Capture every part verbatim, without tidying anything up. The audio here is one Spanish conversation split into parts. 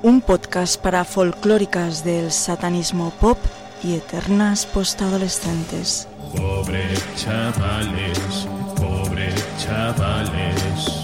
un podcast para folclóricas del satanismo pop y eternas postadolescentes. Pobre chavales, pobre chavales.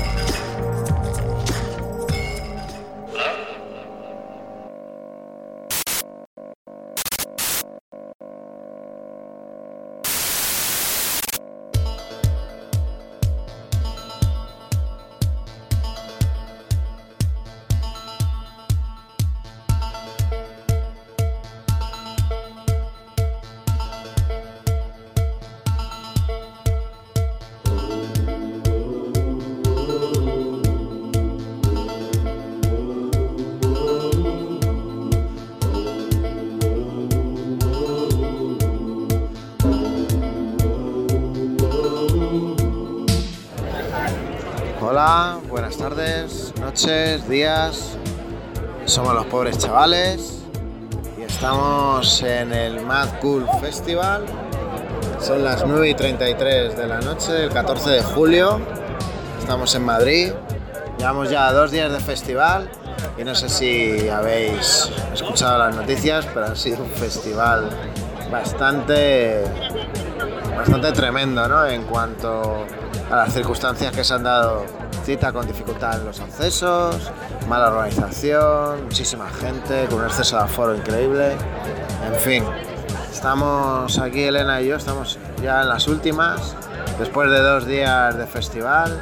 Hola, buenas tardes, noches, días. Somos los pobres chavales y estamos en el Mad Cool Festival. Son las nueve y treinta y tres de la noche del catorce de julio. Estamos en Madrid. Llevamos ya dos días de festival y no sé si habéis escuchado las noticias, pero ha sido un festival bastante, bastante tremendo, ¿no? En cuanto a las circunstancias que se han dado, cita con dificultad en los accesos, mala organización, muchísima gente, con un exceso de aforo increíble. En fin, estamos aquí, Elena y yo, estamos ya en las últimas, después de dos días de festival,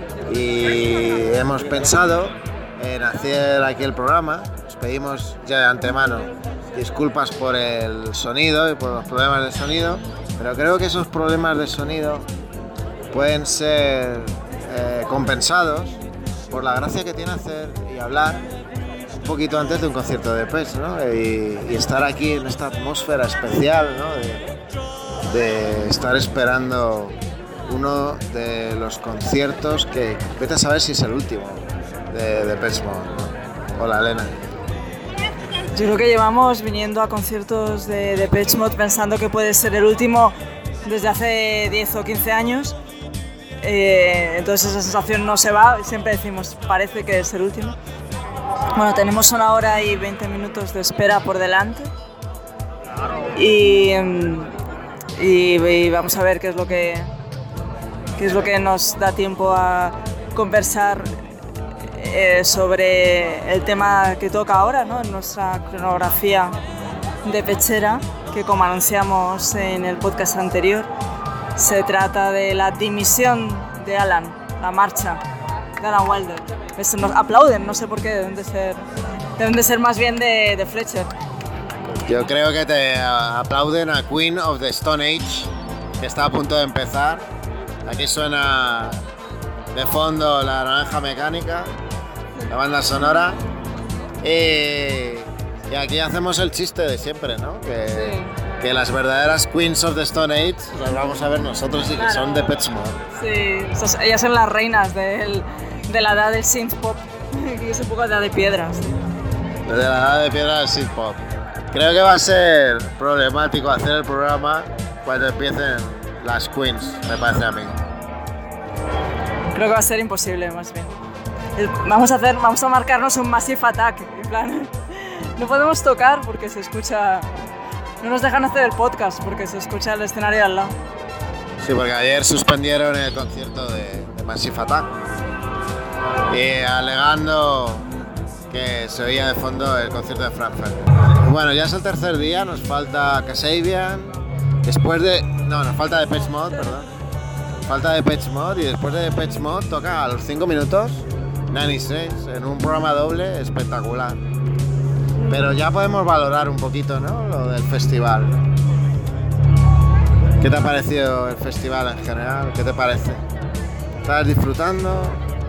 y hemos pensado en hacer aquí el programa. Os pedimos ya de antemano disculpas por el sonido y por los problemas de sonido, pero creo que esos problemas de sonido pueden ser eh, compensados por la gracia que tiene hacer y hablar un poquito antes de un concierto de Depeche, ¿no? Y, y estar aquí en esta atmósfera especial, ¿no? de, de estar esperando uno de los conciertos que vete a saber si es el último de Depeche Mode, ¿no? Hola, Elena. Yo creo que llevamos viniendo a conciertos de Depeche Mode pensando que puede ser el último desde hace diez o quince años. Eh, entonces esa sensación no se va, siempre decimos parece que es el último. Bueno, tenemos una hora y veinte minutos de espera por delante y, y, y vamos a ver qué es lo que qué es lo que nos da tiempo a conversar eh, sobre el tema que toca ahora, ¿no? En nuestra cronografía de pechera, que como anunciamos en el podcast anterior, se trata de la dimisión de Alan, la marcha de Alan Wilder. Eso nos aplauden, no sé por qué, deben de ser, deben de ser más bien de, de Fletcher. Yo creo que te aplauden a Queen of the Stone Age, que está a punto de empezar. Aquí suena de fondo La Naranja Mecánica, la banda sonora. Y, y aquí hacemos el chiste de siempre, ¿no? Que, sí. Que las verdaderas Queens of the Stone Age las vamos a ver nosotros y que claro, son de Depeche Mode. Sí, esas, ellas son las reinas del, de la edad del synth pop, que es un poco la edad de piedras. Sí. De la edad de piedras del synth pop. Creo que va a ser problemático hacer el programa cuando empiecen las Queens, me parece a mí. Creo que va a ser imposible, más bien. Vamos a hacer, vamos a marcarnos un Massive Attack, en plan, no podemos tocar porque se escucha. No nos dejan hacer el podcast porque se escucha el escenario al lado. Sí, porque ayer suspendieron el concierto de, de Massive Attack y alegando que se oía de fondo el concierto de Frankfurt. Bueno, ya es el tercer día, nos falta Kasabian, después de... No, nos falta Depeche Mode, perdón. Falta Depeche Mode y después de Depeche Mode toca a los cinco minutos Nanny Says en un programa doble espectacular. Pero ya podemos valorar un poquito, ¿no? Lo del festival. ¿Qué te ha parecido el festival en general? ¿Qué te parece? ¿Estás disfrutando?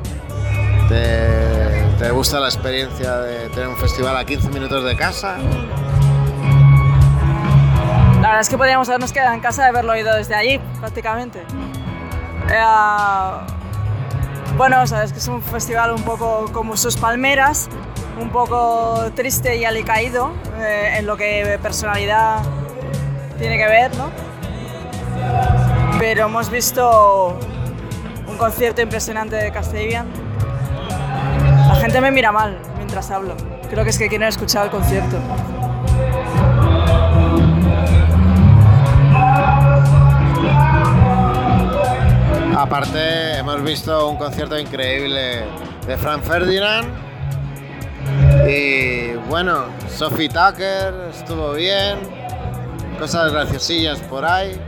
¿Te, te gusta la experiencia de tener un festival a quince minutos de casa? La verdad es que podríamos habernos quedado en casa de haberlo oído desde allí, prácticamente. Eh, bueno, sabes que es un festival un poco como sus palmeras, un poco triste y alicaído eh, en lo que personalidad tiene que ver, ¿no? Pero hemos visto un concierto impresionante de Kasabian. La gente me mira mal mientras mientras hablo. Creo que es que quieren escuchar el concierto. Aparte, hemos visto un concierto increíble de Frank Ferdinand. Y bueno, Sophie Tucker estuvo bien. Cosas graciosillas por ahí.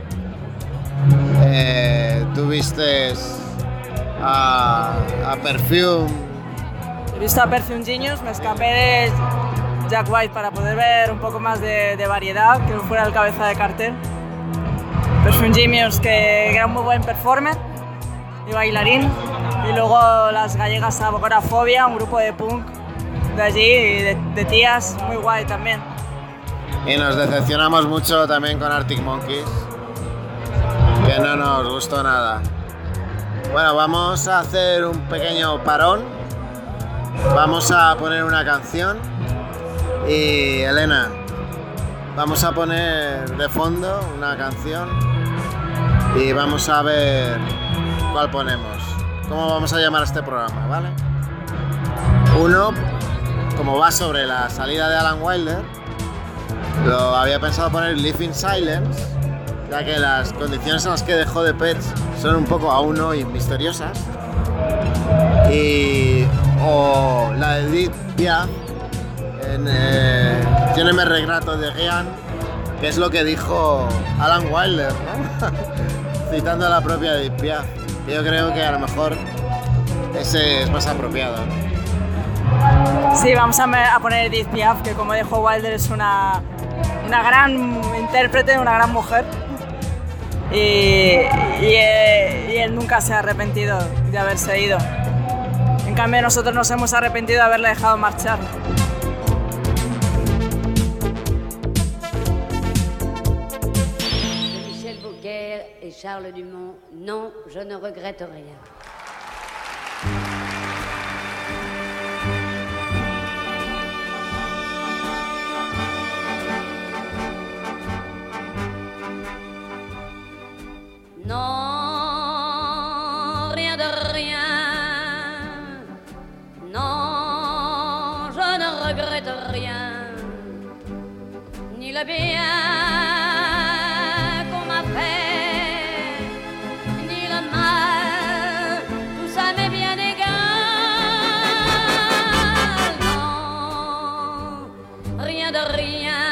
Eh, Tuviste a, a Perfume. He visto a Perfume Genius, me escapé de Jack White para poder ver un poco más de, de variedad, que no fuera el cabeza de cartel. Perfume Genius, que era un muy buen performer y bailarín. Y luego las gallegas Agorafobia, un grupo de punk de allí, de, de tías, muy guay también. Y nos decepcionamos mucho también con Arctic Monkeys, que no nos gustó nada. Bueno, vamos a hacer un pequeño parón. Vamos a poner una canción. Y Elena, vamos a poner de fondo una canción y vamos a ver cuál ponemos. ¿Cómo vamos a llamar a este programa, vale? Uno, como va sobre la salida de Alan Wilder, lo había pensado poner Live in Silence, ya que las condiciones en las que dejó The Pets son un poco aún hoy misteriosas. Y o la de Edith Piaf, en eh, Yo no me regrato de Gian, que es lo que dijo Alan Wilder, ¿no? Citando a la propia Edith Piaf. Yo creo que a lo mejor ese es más apropiado, ¿no? Sí, vamos a, me- a poner Edith Piaf, que como dijo Wilder es una, una gran intérprete, una gran mujer. Y, y, eh, y él nunca se ha arrepentido de haberse ido. En cambio, nosotros nos hemos arrepentido de haberle dejado marchar. Michel Beaucaire et Charles Dumont, non, je ne regrette rien. Non, rien de rien. Non, je ne regrette rien. Ni le bien qu'on m'a fait, ni le mal, tout ça m'est bien égal. Non, rien de rien.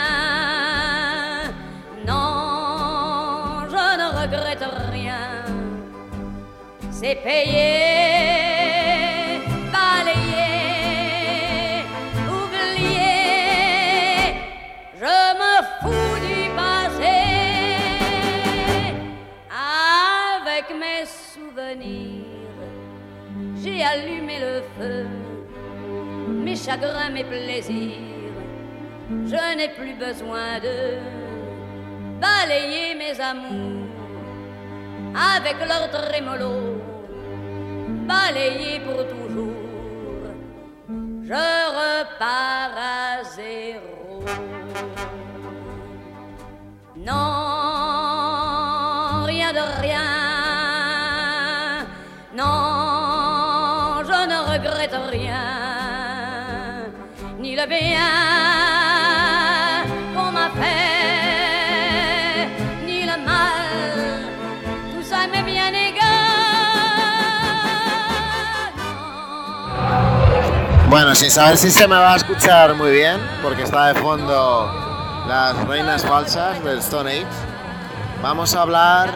Non, je ne regrette rien. C'est payé, balayé, oublié. Je me fous du passé. Avec mes souvenirs, j'ai allumé le feu. Mes chagrins, mes plaisirs, je n'ai plus besoin de balayer mes amours avec leur trémolo, balayer pour toujours. Je repars à zéro. Non, rien de rien. Non, je ne regrette rien. Ni le bien qu'on m'a fait, ni le mal, tout ça m'est bien égal. Non. Bueno, sin saber si se me va a escuchar muy bien, porque está de fondo Las Reinas Falsas del Stone Age, vamos a hablar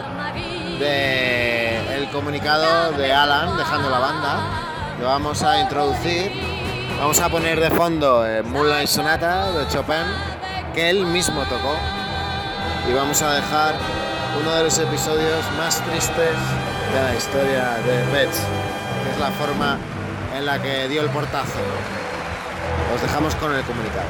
del comunicado de Alan dejando la banda. Lo vamos a introducir. Vamos a poner de fondo eh, Moonlight Sonata de Chopin, que él mismo tocó. Y vamos a dejar uno de los episodios más tristes de la historia de Pets, que es la forma en la que dio el portazo. Os dejamos con el comunicado.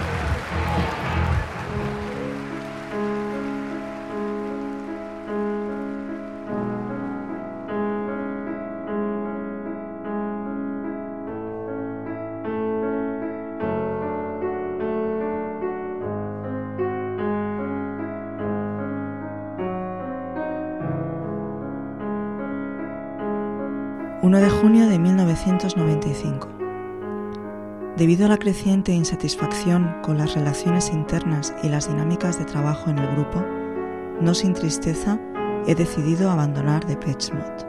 uno de junio de mil novecientos noventa y cinco. Debido a la creciente insatisfacción con las relaciones internas y las dinámicas de trabajo en el grupo, no sin tristeza he decidido abandonar Depeche Mode.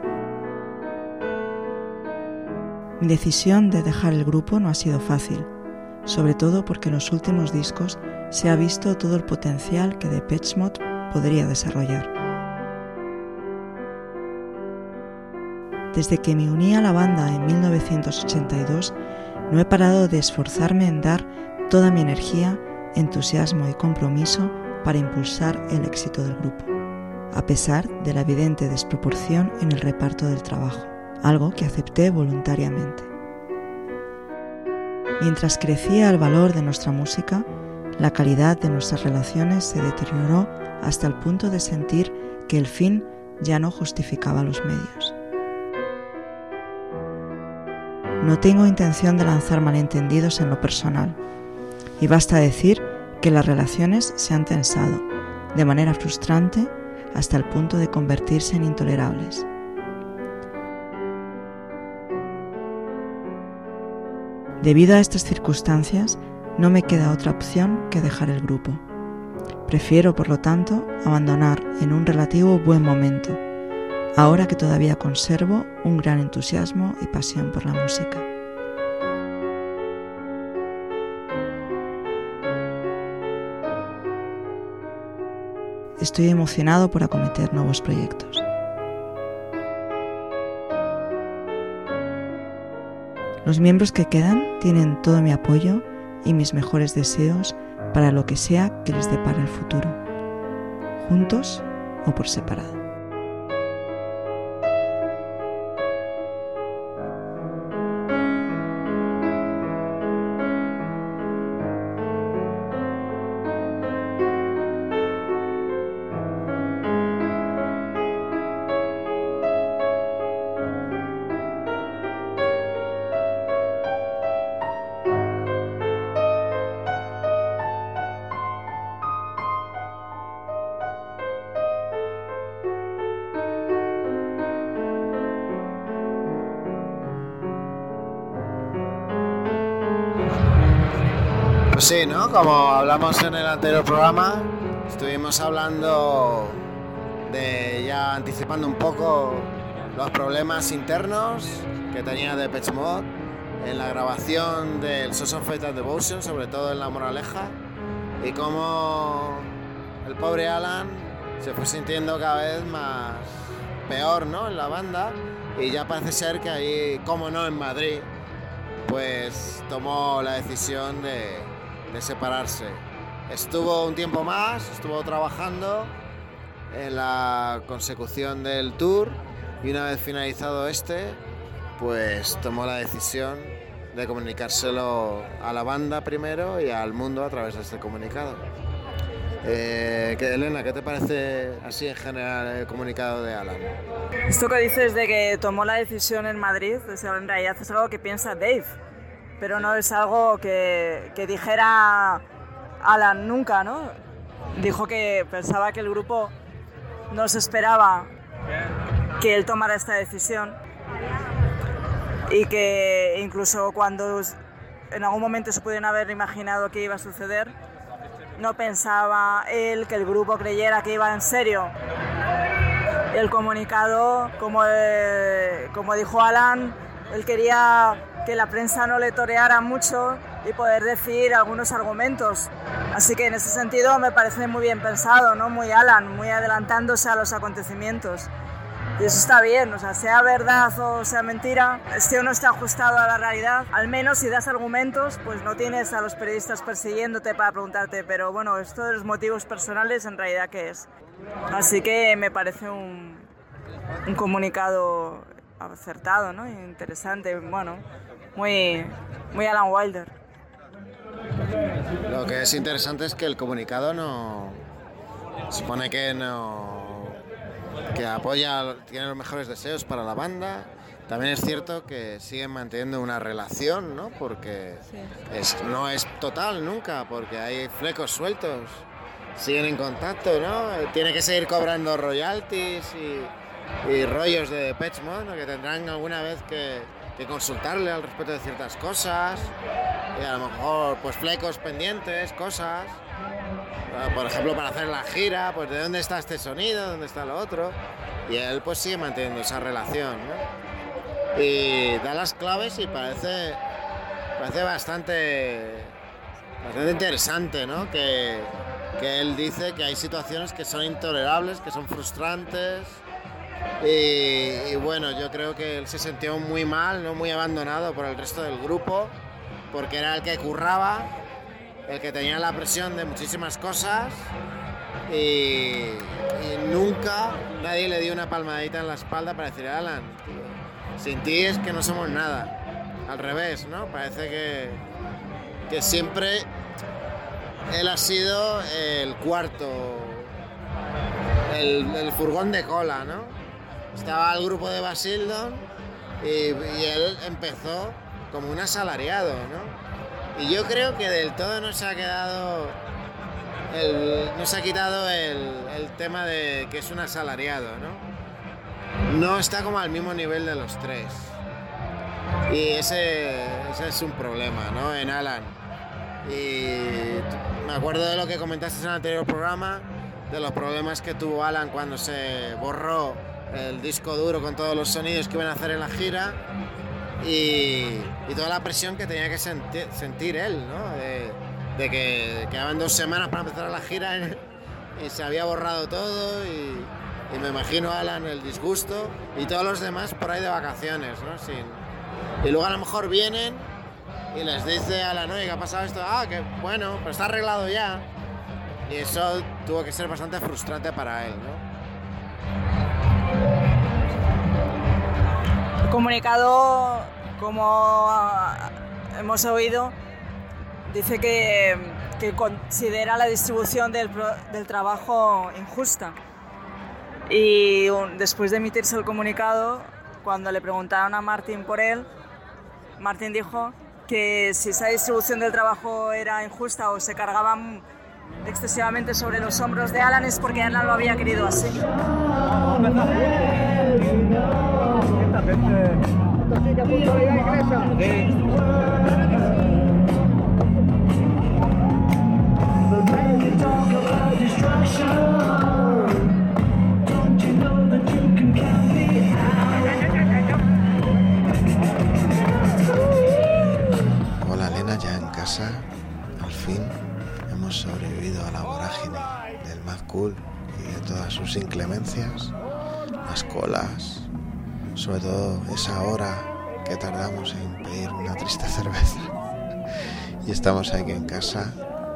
Mi decisión de dejar el grupo no ha sido fácil, sobre todo porque en los últimos discos se ha visto todo el potencial que Depeche Mode podría desarrollar. Desde que me uní a la banda en mil novecientos ochenta y dos, no he parado de esforzarme en dar toda mi energía, entusiasmo y compromiso para impulsar el éxito del grupo, a pesar de la evidente desproporción en el reparto del trabajo, algo que acepté voluntariamente. Mientras crecía el valor de nuestra música, la calidad de nuestras relaciones se deterioró hasta el punto de sentir que el fin ya no justificaba los medios. No tengo intención de lanzar malentendidos en lo personal, y basta decir que las relaciones se han tensado, de manera frustrante, hasta el punto de convertirse en intolerables. Debido a estas circunstancias, no me queda otra opción que dejar el grupo. Prefiero, por lo tanto, abandonar en un relativo buen momento, ahora que todavía conservo un gran entusiasmo y pasión por la música. Estoy emocionado por acometer nuevos proyectos. Los miembros que quedan tienen todo mi apoyo y mis mejores deseos para lo que sea que les depare el futuro, juntos o por separado. Pues sí, ¿no? Como hablamos en el anterior programa, estuvimos hablando de, ya anticipando un poco los problemas internos que tenía Depeche Mode en la grabación del Songs of Faith and Devotion, sobre todo en La Moraleja, y cómo el pobre Alan se fue sintiendo cada vez más peor, ¿no?, en la banda, y ya parece ser que ahí, como no en Madrid, pues tomó la decisión de de separarse. Estuvo un tiempo más, estuvo trabajando en la consecución del tour y una vez finalizado este, pues tomó la decisión de comunicárselo a la banda primero y al mundo a través de este comunicado. Eh, ¿qué, Elena, ¿qué te parece así en general el comunicado de Alan? Esto que dices de que tomó la decisión en Madrid, o sea, en realidad es algo que piensa Dave, pero no es algo que, que dijera Alan nunca, ¿no? Dijo que pensaba que el grupo no se esperaba que él tomara esta decisión y que incluso cuando en algún momento se pudieron haber imaginado que iba a suceder, no pensaba él que el grupo creyera que iba en serio. El comunicado, como, eh, como dijo Alan, él quería que la prensa no le toreara mucho y poder decir algunos argumentos. Así que en ese sentido me parece muy bien pensado, ¿no? Muy Alan, muy adelantándose a los acontecimientos. Y eso está bien, o sea, sea verdad o sea mentira, este no está ajustado a la realidad. Al menos si das argumentos, pues no tienes a los periodistas persiguiéndote para preguntarte, pero bueno, esto de los motivos personales, ¿en realidad qué es? Así que me parece un, un comunicado acertado, ¿no? Interesante, bueno, muy, muy Alan Wilder. Lo que es interesante es que el comunicado no... supone que no... que apoya, tiene los mejores deseos para la banda. También es cierto que siguen manteniendo una relación, ¿no? Porque sí. es, no es total nunca, porque hay flecos sueltos. Siguen en contacto, ¿no? Tiene que seguir cobrando royalties y, y rollos de Depeche Mode, ¿no? Que tendrán alguna vez que, que consultarle al respecto de ciertas cosas, y a lo mejor pues flecos pendientes, cosas, por ejemplo para hacer la gira, pues de dónde está este sonido, dónde está lo otro, y él pues sigue manteniendo esa relación, ¿no? Y da las claves y parece, parece bastante, bastante interesante, ¿no? Que, que él dice que hay situaciones que son intolerables, que son frustrantes. Y, y bueno, yo creo que él se sintió muy mal, ¿no? Muy abandonado por el resto del grupo, porque era el que curraba, el que tenía la presión de muchísimas cosas y, y nunca nadie le dio una palmadita en la espalda para decir, Alan, tío, sin ti es que no somos nada. Al revés, ¿no? Parece que, que siempre él ha sido el cuarto, el, el furgón de cola, ¿no? Estaba el grupo de Basildon y, y él empezó como un asalariado, ¿no? Y yo creo que del todo no se ha quedado, el, no se ha quitado el, el tema de que es un asalariado, ¿no? No está como al mismo nivel de los tres. Y ese, ese es un problema, ¿no? En Alan. Y me acuerdo de lo que comentaste en el anterior programa, de los problemas que tuvo Alan cuando se borró el disco duro con todos los sonidos que iban a hacer en la gira y, y toda la presión que tenía que senti sentir él, ¿no? De, de que quedaban dos semanas para empezar la gira y se había borrado todo y, y me imagino a Alan el disgusto y todos los demás por ahí de vacaciones, ¿no? Sin, y luego a lo mejor vienen y les dice a Alan, oye, ¿qué ha pasado esto? Ah, que bueno, pero está arreglado ya. Y eso tuvo que ser bastante frustrante para él, ¿no? El comunicado, como hemos oído, dice que, que considera la distribución del, del trabajo injusta. Y un, después de emitirse el comunicado, cuando le preguntaron a Martin por él, Martin dijo que si esa distribución del trabajo era injusta o se cargaban excesivamente sobre los hombros de Alan es porque Alan lo había querido así. Hola Elena, ya en casa, al fin hemos sobrevivido a la vorágine del Mad Cool y de todas sus inclemencias, las colas, sobre todo esa hora que tardamos en pedir una triste cerveza. Y estamos aquí en casa,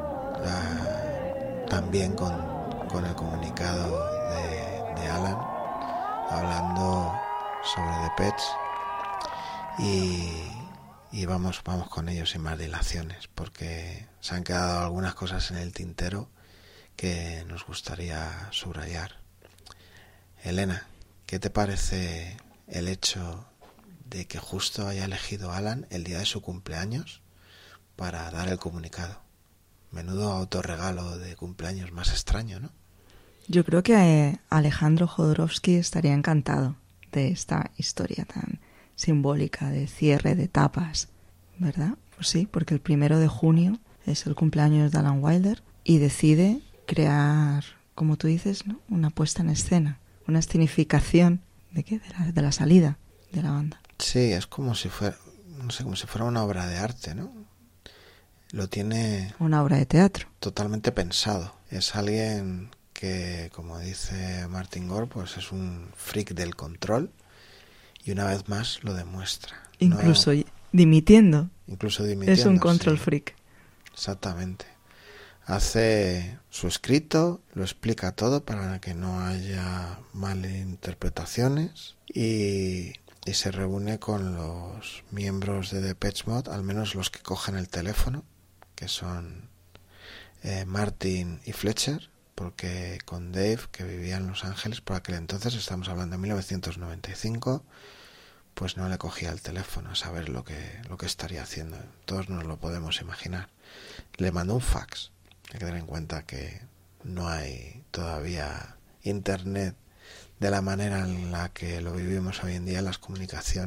uh, también con, con el comunicado de, de Alan, hablando sobre The Pets y, y vamos, vamos con ellos sin más dilaciones, porque se han quedado algunas cosas en el tintero que nos gustaría subrayar. Elena, ¿qué te parece el hecho de que justo haya elegido Alan el día de su cumpleaños para dar el comunicado? Menudo autorregalo de cumpleaños más extraño, ¿no? Yo creo que Alejandro Jodorowsky estaría encantado de esta historia tan simbólica de cierre de etapas, ¿verdad? Pues sí, porque el primero de junio es el cumpleaños de Alan Wilder y decide crear, como tú dices, ¿no? Una puesta en escena, una escenificación ¿de qué? De la, de la salida de la banda. Sí, es como si fuera, no sé, como si fuera una obra de arte, ¿no? Lo tiene... Una obra de teatro. Totalmente pensado. Es alguien que, como dice Martin Gore, pues es un freak del control y una vez más lo demuestra. Incluso no, dimitiendo. Incluso dimitiendo. Es un control sí. freak. Exactamente. Hace su escrito, lo explica todo para que no haya malinterpretaciones y, y se reúne con los miembros de Depeche Mode, al menos los que cogen el teléfono, que son eh, Martin y Fletcher, porque con Dave, que vivía en Los Ángeles por aquel entonces, estamos hablando de mil novecientos noventa y cinco, pues no le cogía el teléfono a saber lo que, lo que estaría haciendo. Todos nos lo podemos imaginar. Le mandó un fax. Hay que tener en cuenta que no hay todavía internet de la manera en la que lo vivimos hoy en día. Las comunicaciones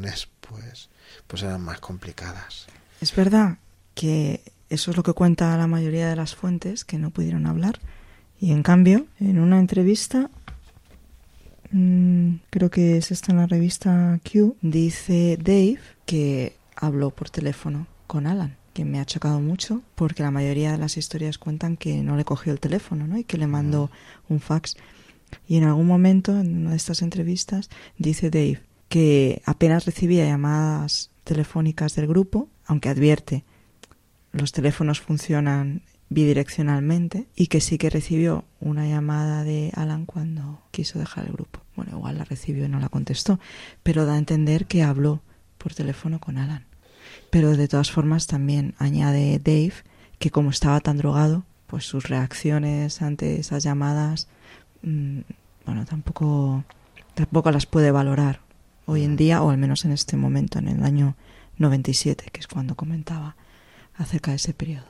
pues, pues eran más complicadas. Es verdad que eso es lo que cuenta la mayoría de las fuentes, que no pudieron hablar. Y en cambio, en una entrevista, mmm, creo que es esta en la revista Q, dice Dave que habló por teléfono con Alan, que me ha chocado mucho porque la mayoría de las historias cuentan que no le cogió el teléfono, ¿no? Y que le mandó un fax. Y en algún momento, en una de estas entrevistas, dice Dave que apenas recibía llamadas telefónicas del grupo, aunque advierte los teléfonos funcionan bidireccionalmente, y que sí que recibió una llamada de Alan cuando quiso dejar el grupo. Bueno, igual la recibió y no la contestó, pero da a entender que habló por teléfono con Alan. Pero de todas formas también añade Dave que como estaba tan drogado, pues sus reacciones ante esas llamadas, mmm, bueno, tampoco, tampoco las puede valorar hoy en día, o al menos en este momento, en el año noventa y siete, que es cuando comentaba acerca de ese periodo.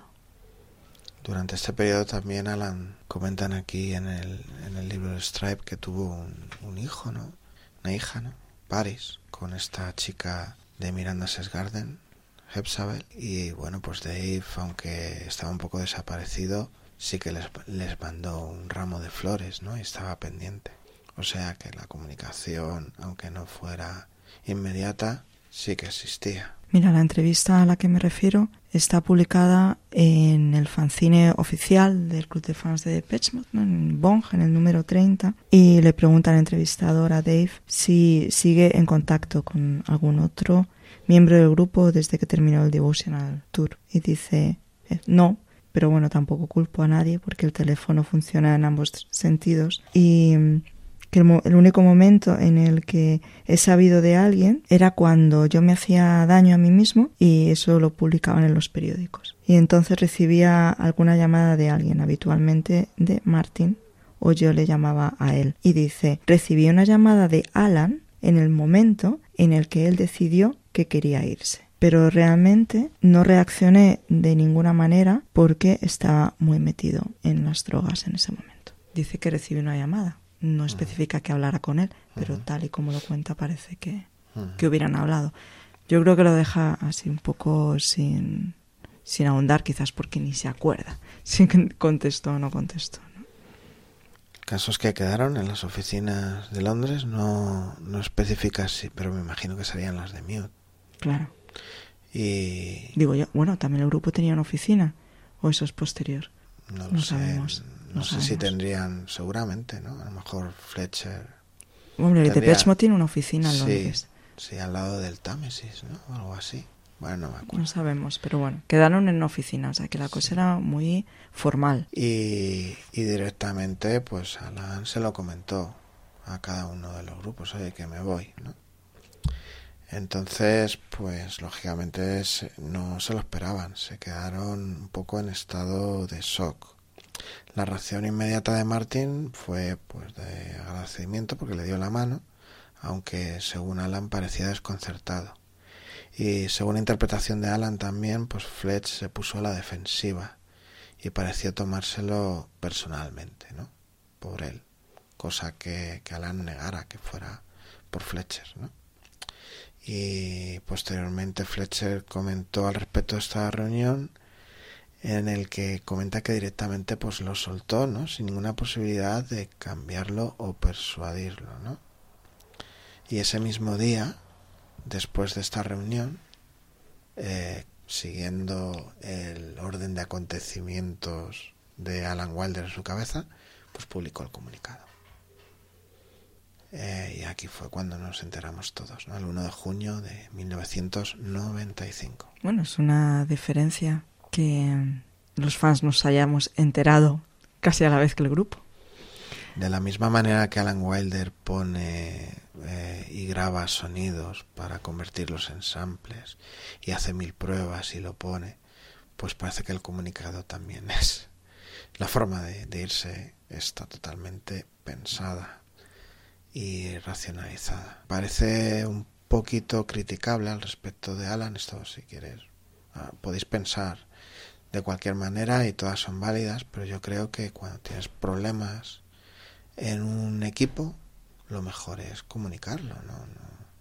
Durante este periodo también Alan comentan aquí en el, en el libro de Stripe que tuvo un, un hijo, ¿no? Una hija, ¿no? Paris, con esta chica de Miranda's Garden, Hepzibah. Y bueno, pues Dave, aunque estaba un poco desaparecido, sí que les, les mandó un ramo de flores, ¿no? Y estaba pendiente. O sea que la comunicación, aunque no fuera inmediata, sí que existía. Mira, la entrevista a la que me refiero está publicada en el fanzine oficial del Club de Fans de Depeche Mode, ¿no? En Bong, en el número treinta, y le pregunta al entrevistador a Dave si sigue en contacto con algún otro miembro del grupo desde que terminó el Devotional Tour. Y dice, eh, no, pero bueno, tampoco culpo a nadie porque el teléfono funciona en ambos sentidos. Y que el, el único momento en el que he sabido de alguien era cuando yo me hacía daño a mí mismo y eso lo publicaban en los periódicos. Y entonces recibía alguna llamada de alguien, habitualmente de Martin, o yo le llamaba a él. Y dice, recibí una llamada de Alan en el momento en el que él decidió que quería irse. Pero realmente no reaccioné de ninguna manera porque estaba muy metido en las drogas en ese momento. Dice que recibió una llamada. No especifica que hablara con él, pero tal y como lo cuenta parece que, que hubieran hablado. Yo creo que lo deja así un poco sin, sin ahondar, quizás porque ni se acuerda si contestó o no contestó, ¿no? Casos que quedaron en las oficinas de Londres, no, no especifica si, pero me imagino que serían las de Mute. Claro. Y digo yo, bueno, también el grupo tenía una oficina, o eso es posterior. No lo no sé. Sabemos. No, no sé sabemos. si tendrían, seguramente, ¿no? A lo mejor Fletcher. Hombre, tendría... Depeche Mode tiene una oficina en sí, Londres. Sí, al lado del Támesis, ¿no? O algo así. Bueno, no me acuerdo. No sabemos, pero bueno, quedaron en una oficina, o sea que la cosa sí. era muy formal. Y, y directamente, pues Alan se lo comentó a cada uno de los grupos, oye, que me voy, ¿no? Entonces, pues lógicamente se, no se lo esperaban, se quedaron un poco en estado de shock. La reacción inmediata de Martin fue pues de agradecimiento porque le dio la mano, aunque según Alan parecía desconcertado. Y según la interpretación de Alan también, pues Fletch se puso a la defensiva y pareció tomárselo personalmente, ¿no? Por él, cosa que, que Alan negara que fuera por Fletcher, ¿no? Y posteriormente Fletcher comentó al respecto de esta reunión, en el que comenta que directamente pues lo soltó, ¿no? Sin ninguna posibilidad de cambiarlo o persuadirlo, ¿no? Y ese mismo día, después de esta reunión, eh, siguiendo el orden de acontecimientos de Alan Wilder en su cabeza, pues publicó el comunicado. Eh, y aquí fue cuando nos enteramos todos, ¿no? El uno de junio de mil novecientos noventa y cinco. Bueno, es una diferencia que los fans nos hayamos enterado casi a la vez que el grupo. De la misma manera que Alan Wilder pone eh, y graba sonidos para convertirlos en samples y hace mil pruebas y lo pone, pues parece que el comunicado también es. La forma de, de irse está totalmente pensada y racionalizada. Parece un poquito criticable al respecto de Alan, esto si quieres ah, podéis pensar de cualquier manera y todas son válidas, pero yo creo que cuando tienes problemas en un equipo lo mejor es comunicarlo, no, no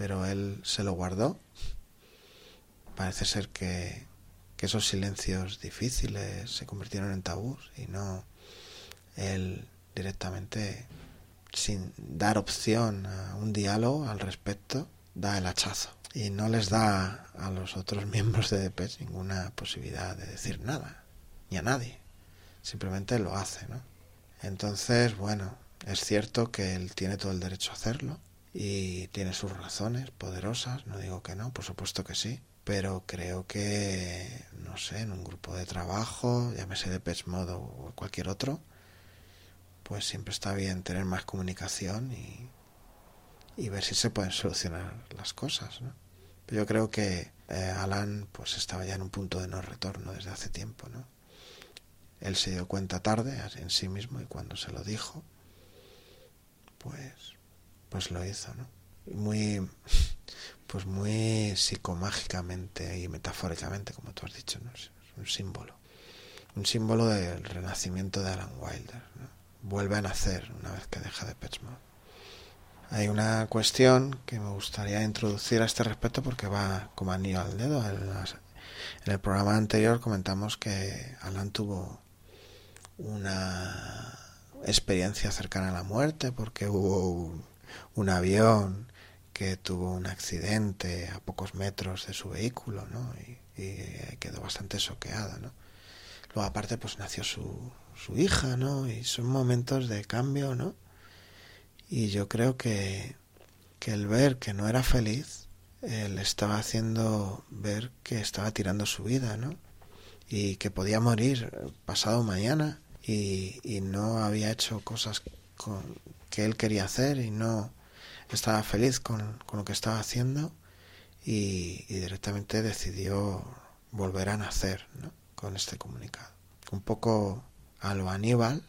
pero él se lo guardó. Parece ser que, que esos silencios difíciles se convirtieron en tabús y no él directamente, sin dar opción a un diálogo al respecto, da el hachazo y no les da a los otros miembros de Depeche ninguna posibilidad de decir nada, ni a nadie, simplemente lo hace, ¿no? Entonces, bueno, es cierto que él tiene todo el derecho a hacerlo y tiene sus razones poderosas, no digo que no, por supuesto que sí, pero creo que, no sé, en un grupo de trabajo, llámese Depeche Mode o cualquier otro, pues siempre está bien tener más comunicación y, y ver si se pueden solucionar las cosas, ¿no? Pero yo creo que eh, Alan pues estaba ya en un punto de no retorno desde hace tiempo, ¿no? Él se dio cuenta tarde en sí mismo y cuando se lo dijo, pues, pues lo hizo, ¿no? Muy, pues muy psicomágicamente y metafóricamente, como tú has dicho, ¿no? Es un símbolo, un símbolo del renacimiento de Alan Wilder, ¿no? Vuelve a nacer una vez que deja Depeche Mode. Hay una cuestión que me gustaría introducir a este respecto porque va como anillo al dedo. En, las, en el programa anterior comentamos que Alan tuvo una experiencia cercana a la muerte porque hubo un, un avión que tuvo un accidente a pocos metros de su vehículo, ¿no? Y, y quedó bastante choqueada, ¿no? Luego aparte pues nació su, su hija, ¿no? Y son momentos de cambio, ¿no? Y yo creo que, que el ver que no era feliz, eh, le estaba haciendo ver que estaba tirando su vida, ¿no? Y que podía morir pasado mañana y, y no había hecho cosas con, que él quería hacer y no estaba feliz con, con lo que estaba haciendo y, y directamente decidió volver a nacer, ¿no? Con este comunicado. Un poco a lo Aníbal,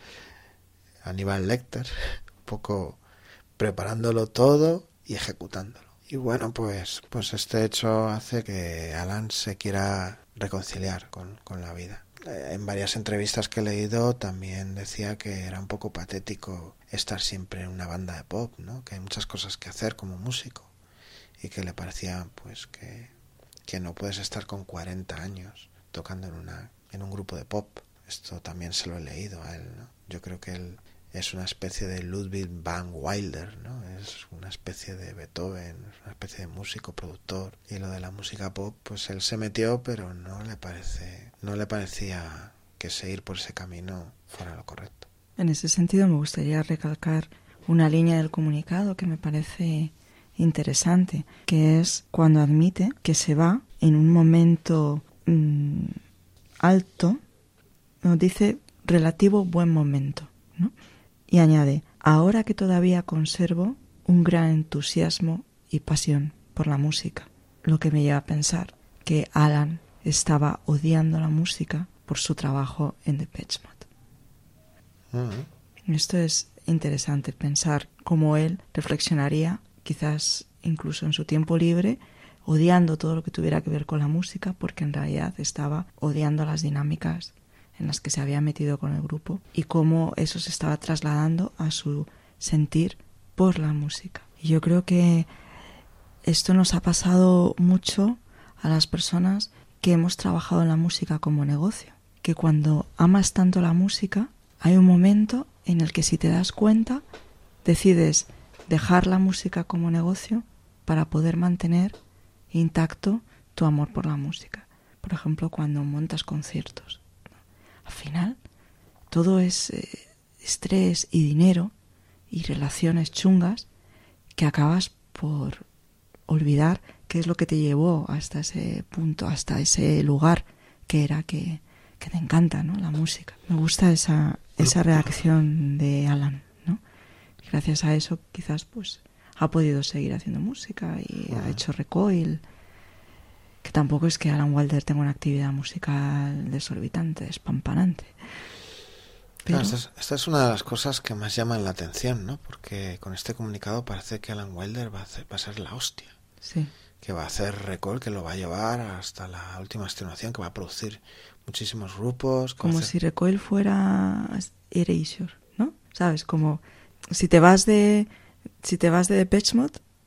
Aníbal Lecter, un poco preparándolo todo y ejecutándolo. Y bueno, pues, pues este hecho hace que Alan se quiera reconciliar con, con la vida. En varias entrevistas que he leído también decía que era un poco patético estar siempre en una banda de pop, ¿no? Que hay muchas cosas que hacer como músico y que le parecía pues que, que no puedes estar con cuarenta años tocando en una en un grupo de pop. Esto también se lo he leído a él, ¿no? Yo creo que él es una especie de Ludwig van Wilder, ¿no? Es una especie de Beethoven, es una especie de músico, productor. Y lo de la música pop, pues él se metió, pero no le parece, no le parecía que seguir por ese camino fuera lo correcto. En ese sentido me gustaría recalcar una línea del comunicado que me parece interesante, que es cuando admite que se va en un momento mmm, alto, nos dice relativo buen momento, ¿no? Y añade, ahora que todavía conservo un gran entusiasmo y pasión por la música, lo que me lleva a pensar que Alan estaba odiando la música por su trabajo en Depeche Mode. Uh-huh. Esto es interesante, pensar cómo él reflexionaría, quizás incluso en su tiempo libre, odiando todo lo que tuviera que ver con la música, porque en realidad estaba odiando las dinámicas en las que se había metido con el grupo y cómo eso se estaba trasladando a su sentir por la música. Y yo creo que esto nos ha pasado mucho a las personas que hemos trabajado en la música como negocio, que cuando amas tanto la música hay un momento en el que, si te das cuenta, decides dejar la música como negocio para poder mantener intacto tu amor por la música. Por ejemplo, cuando montas conciertos. Al final, todo es eh, estrés y dinero y relaciones chungas que acabas por olvidar qué es lo que te llevó hasta ese punto, hasta ese lugar que era que, que te encanta, ¿no? La música. Me gusta esa, esa reacción de Alan, ¿no? Gracias a eso quizás pues ha podido seguir haciendo música y ha hecho Recoil, que tampoco es que Alan Wilder tenga una actividad musical desorbitante, despampanante. Pero... Claro, esta, es, esta es una de las cosas que más llaman la atención, ¿no? Porque con este comunicado parece que Alan Wilder va a, hacer, va a ser la hostia. Sí. Que va a hacer Recoil, que lo va a llevar hasta la última extenuación, que va a producir muchísimos grupos. Como hacer... si Recoil fuera Erasure, ¿no? ¿Sabes? Como si te vas de si te vas de Depeche Mode,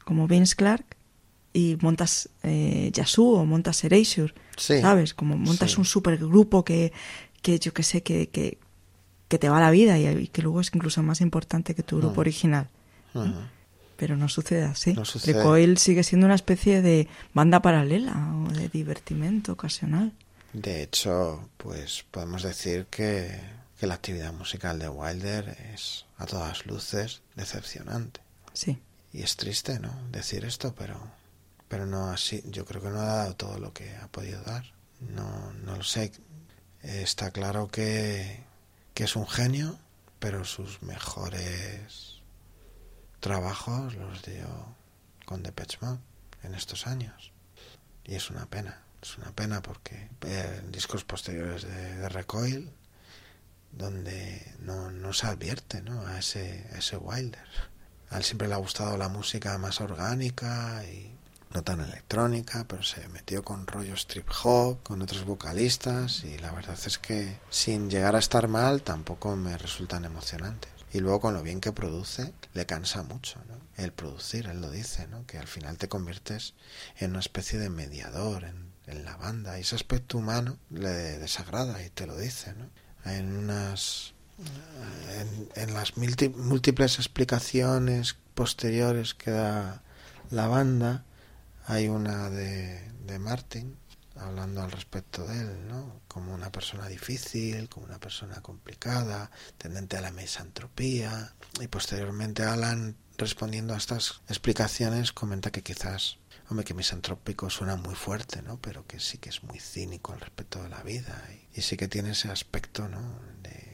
como Vince Clarke, y montas eh, Yazoo o montas Erasure, Sí. ¿sabes? Como montas Sí. un supergrupo que, que yo que sé, que, que, que te va la vida y, y que luego es incluso más importante que tu grupo Mm. original. Ujú. Pero no sucede así. No sucede. Recoil sigue siendo una especie de banda paralela o de divertimento ocasional. De hecho, pues podemos decir que, que la actividad musical de Wilder es a todas luces decepcionante. Sí. Y es triste, ¿no?, decir esto, pero, pero no así. Yo creo que no ha dado todo lo que ha podido dar. No, no lo sé. Está claro que, que es un genio, pero sus mejores trabajos los dio con Depeche Mode en estos años. Y es una pena. Es una pena porque en discos posteriores de, de Recoil, donde no, no se advierte, ¿no?, a ese, a ese Wilder. A él siempre le ha gustado la música más orgánica y no tan electrónica, pero se metió con rollo strip hop, con otros vocalistas, y la verdad es que sin llegar a estar mal tampoco me resultan emocionantes. Y luego con lo bien que produce, le cansa mucho, ¿no?, el producir. Él lo dice, ¿no?, que al final te conviertes en una especie de mediador en, en la banda, y ese aspecto humano le desagrada, y te lo dice, ¿no? En unas en, en las multi, múltiples explicaciones posteriores que da la banda, hay una de, de Martin hablando al respecto de él, ¿no?, como una persona difícil, como una persona complicada, tendente a la misantropía, y posteriormente Alan, respondiendo a estas explicaciones, comenta que quizás, hombre, que misantrópico suena muy fuerte, ¿no?, pero que sí que es muy cínico al respecto de la vida, y, y sí que tiene ese aspecto, ¿no?, de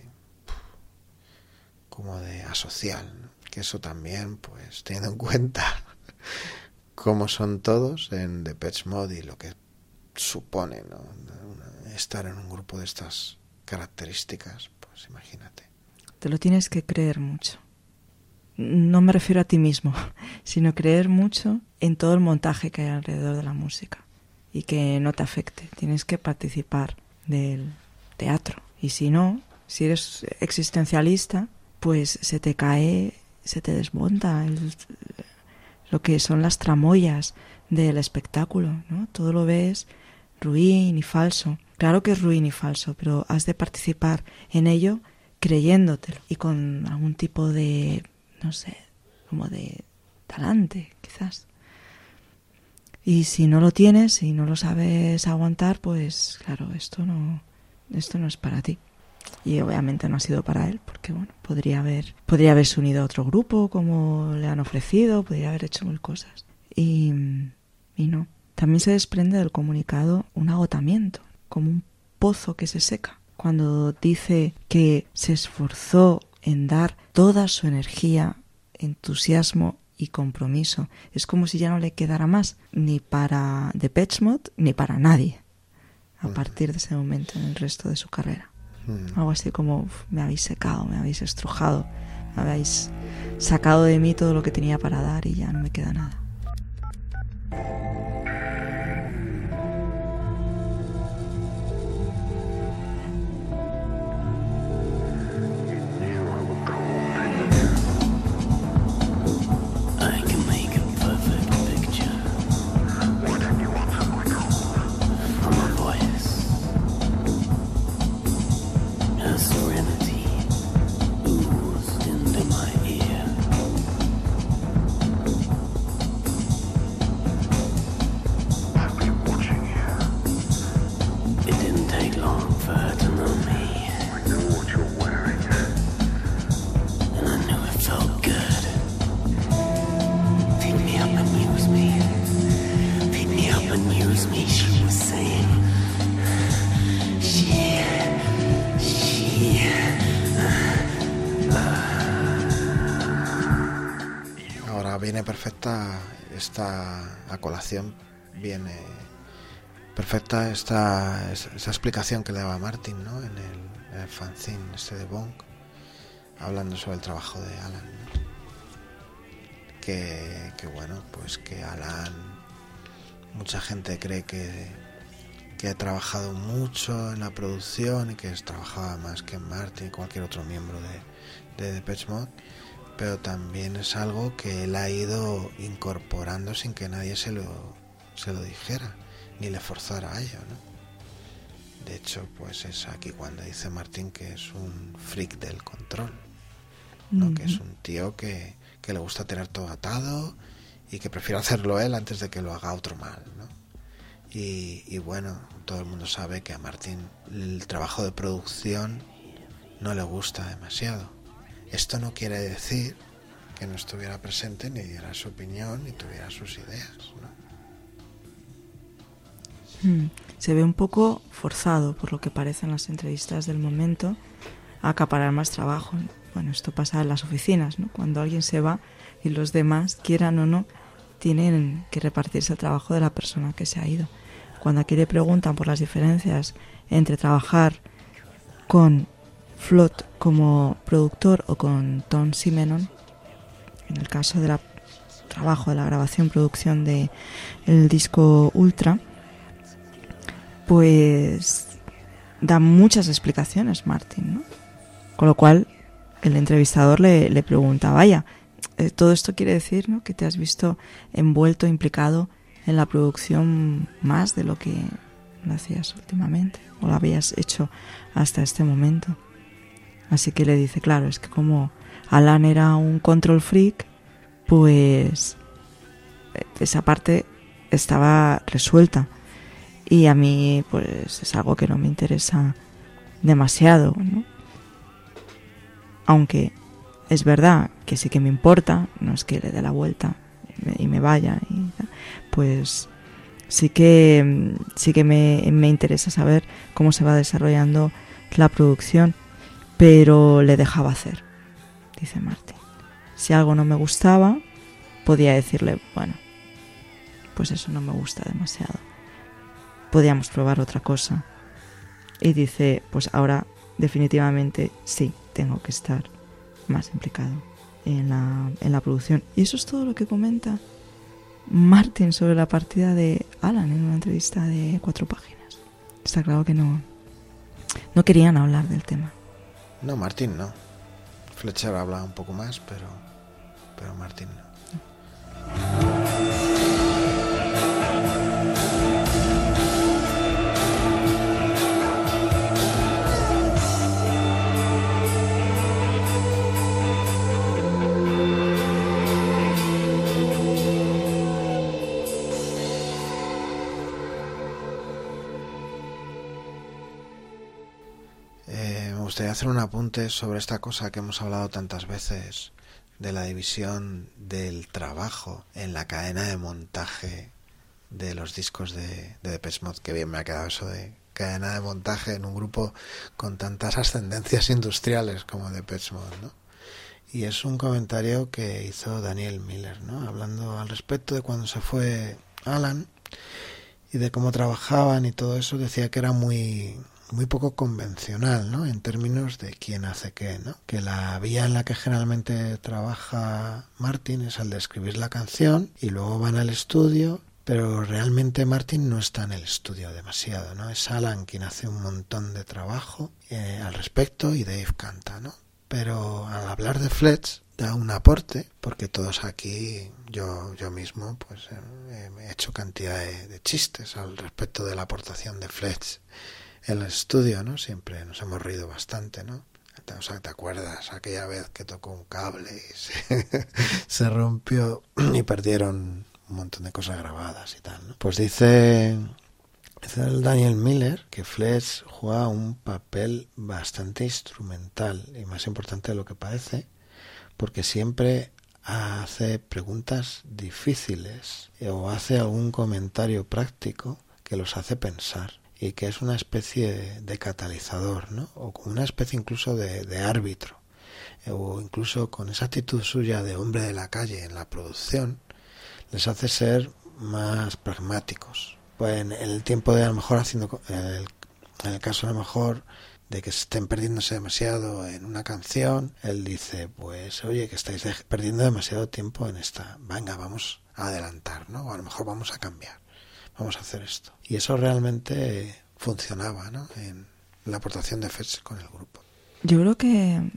como de asocial, ¿no?, que eso también, pues teniendo en cuenta cómo son todos en Depeche Mode y lo que supone, ¿no?, estar en un grupo de estas características, pues imagínate. Te lo tienes que creer mucho. No me refiero a ti mismo, sino creer mucho en todo el montaje que hay alrededor de la música y que no te afecte. Tienes que participar del teatro. Y si no, si eres existencialista, pues se te cae, se te desmonta el, lo que son las tramoyas del espectáculo, ¿no? Todo lo ves ruin y falso. Claro que es ruin y falso, pero has de participar en ello creyéndotelo y con algún tipo de, no sé, como de talante, quizás. Y si no lo tienes, si no lo sabes aguantar, pues claro, esto no, esto no es para ti. Y obviamente no ha sido para él, porque bueno, podría haber, podría haberse unido a otro grupo como le han ofrecido, podría haber hecho mil cosas. Y, y no. También se desprende del comunicado un agotamiento, como un pozo que se seca. Cuando dice que se esforzó en dar toda su energía, entusiasmo y compromiso, es como si ya no le quedara más, ni para Depeche Mode, ni para nadie, a partir de ese momento en el resto de su carrera. Mm. Algo así como, uf, me habéis secado, me habéis estrujado, me habéis sacado de mí todo lo que tenía para dar y ya no me queda nada. Viene perfecta esta a colación, viene perfecta esta, esta explicación que le daba Martin, ¿no?, en el, en el fanzine este de Bonk, hablando sobre el trabajo de Alan, ¿no? que, que bueno, pues que Alan, mucha gente cree que, que ha trabajado mucho en la producción y que trabajaba más que Martin y cualquier otro miembro de, de Depeche Mode, pero también es algo que él ha ido incorporando sin que nadie se lo, se lo dijera, ni le forzara a ello, ¿no? De hecho, pues es aquí cuando dice Martin que es un freak del control, ¿no? Uh-huh. Que es un tío que, que le gusta tener todo atado y que prefiere hacerlo él antes de que lo haga otro mal, ¿no? Y, y bueno, todo el mundo sabe que a Martin el trabajo de producción no le gusta demasiado. Esto no quiere decir que no estuviera presente, ni diera su opinión, ni tuviera sus ideas, ¿no? Mm, se ve un poco forzado, por lo que parece en las entrevistas del momento, a acaparar más trabajo. Bueno, esto pasa en las oficinas, ¿no? Cuando alguien se va y los demás, quieran o no, tienen que repartirse el trabajo de la persona que se ha ido. Cuando aquí le preguntan por las diferencias entre trabajar con Flood como productor o con Tom Simenon, en el caso del trabajo de la grabación producción de el disco Ultra, pues da muchas explicaciones Martin, ¿no? Con lo cual el entrevistador le, le pregunta, vaya, eh, todo esto quiere decir, ¿no?, que te has visto envuelto, implicado en la producción más de lo que lo hacías últimamente o lo habías hecho hasta este momento. Así que le dice, claro, es que como Alan era un control freak, pues esa parte estaba resuelta. Y a mí pues es algo que no me interesa demasiado, ¿no? Aunque es verdad que sí que me importa, no es que le dé la vuelta y me vaya, y, pues sí que, sí que me, me interesa saber cómo se va desarrollando la producción. Pero le dejaba hacer, dice Martin. Si algo no me gustaba, podía decirle, bueno, pues eso no me gusta demasiado. Podíamos probar otra cosa. Y dice, pues ahora definitivamente sí, tengo que estar más implicado en la, en la producción. Y eso es todo lo que comenta Martin sobre la partida de Alan en una entrevista de cuatro páginas. Está claro que no, no querían hablar del tema. No, Martin no. Fletcher habla un poco más, pero, pero Martin no. Me gustaría hacer un apunte sobre esta cosa que hemos hablado tantas veces, de la división del trabajo en la cadena de montaje de los discos de, de Depeche Mode. Qué bien me ha quedado eso de cadena de montaje en un grupo con tantas ascendencias industriales como Depeche Mode, ¿no? Y es un comentario que hizo Daniel Miller, ¿no?, hablando al respecto de cuando se fue Alan y de cómo trabajaban y todo eso. Decía que era muy... muy poco convencional, ¿no?, en términos de quién hace qué, ¿no? Que la vía en la que generalmente trabaja Martin es al de escribir la canción y luego van al estudio, pero realmente Martin no está en el estudio demasiado, ¿no? Es Alan quien hace un montón de trabajo eh, al respecto y Dave canta, ¿no? Pero al hablar de Fletch da un aporte, porque todos aquí, yo yo mismo, pues eh, he hecho cantidad de, de chistes al respecto de la aportación de Fletch en el estudio, ¿no? Siempre nos hemos reído bastante, ¿no? O sea, ¿te acuerdas aquella vez que tocó un cable y se, se rompió y perdieron un montón de cosas grabadas y tal, ¿no? Pues dice, dice el Daniel Miller que Fletch juega un papel bastante instrumental y más importante de lo que parece, porque siempre hace preguntas difíciles o hace algún comentario práctico que los hace pensar, y que es una especie de, de catalizador, ¿no? O como una especie incluso de, de árbitro, o incluso con esa actitud suya de hombre de la calle en la producción, les hace ser más pragmáticos. Pues en el tiempo de a lo mejor haciendo, en el, en el caso a lo mejor de que estén perdiéndose demasiado en una canción, él dice, pues oye, que estáis de- perdiendo demasiado tiempo en esta, venga, vamos a adelantar, ¿no? O a lo mejor vamos a cambiar, vamos a hacer esto. Y eso realmente funcionaba, ¿no?, en la aportación de Fletch con el grupo. Yo creo que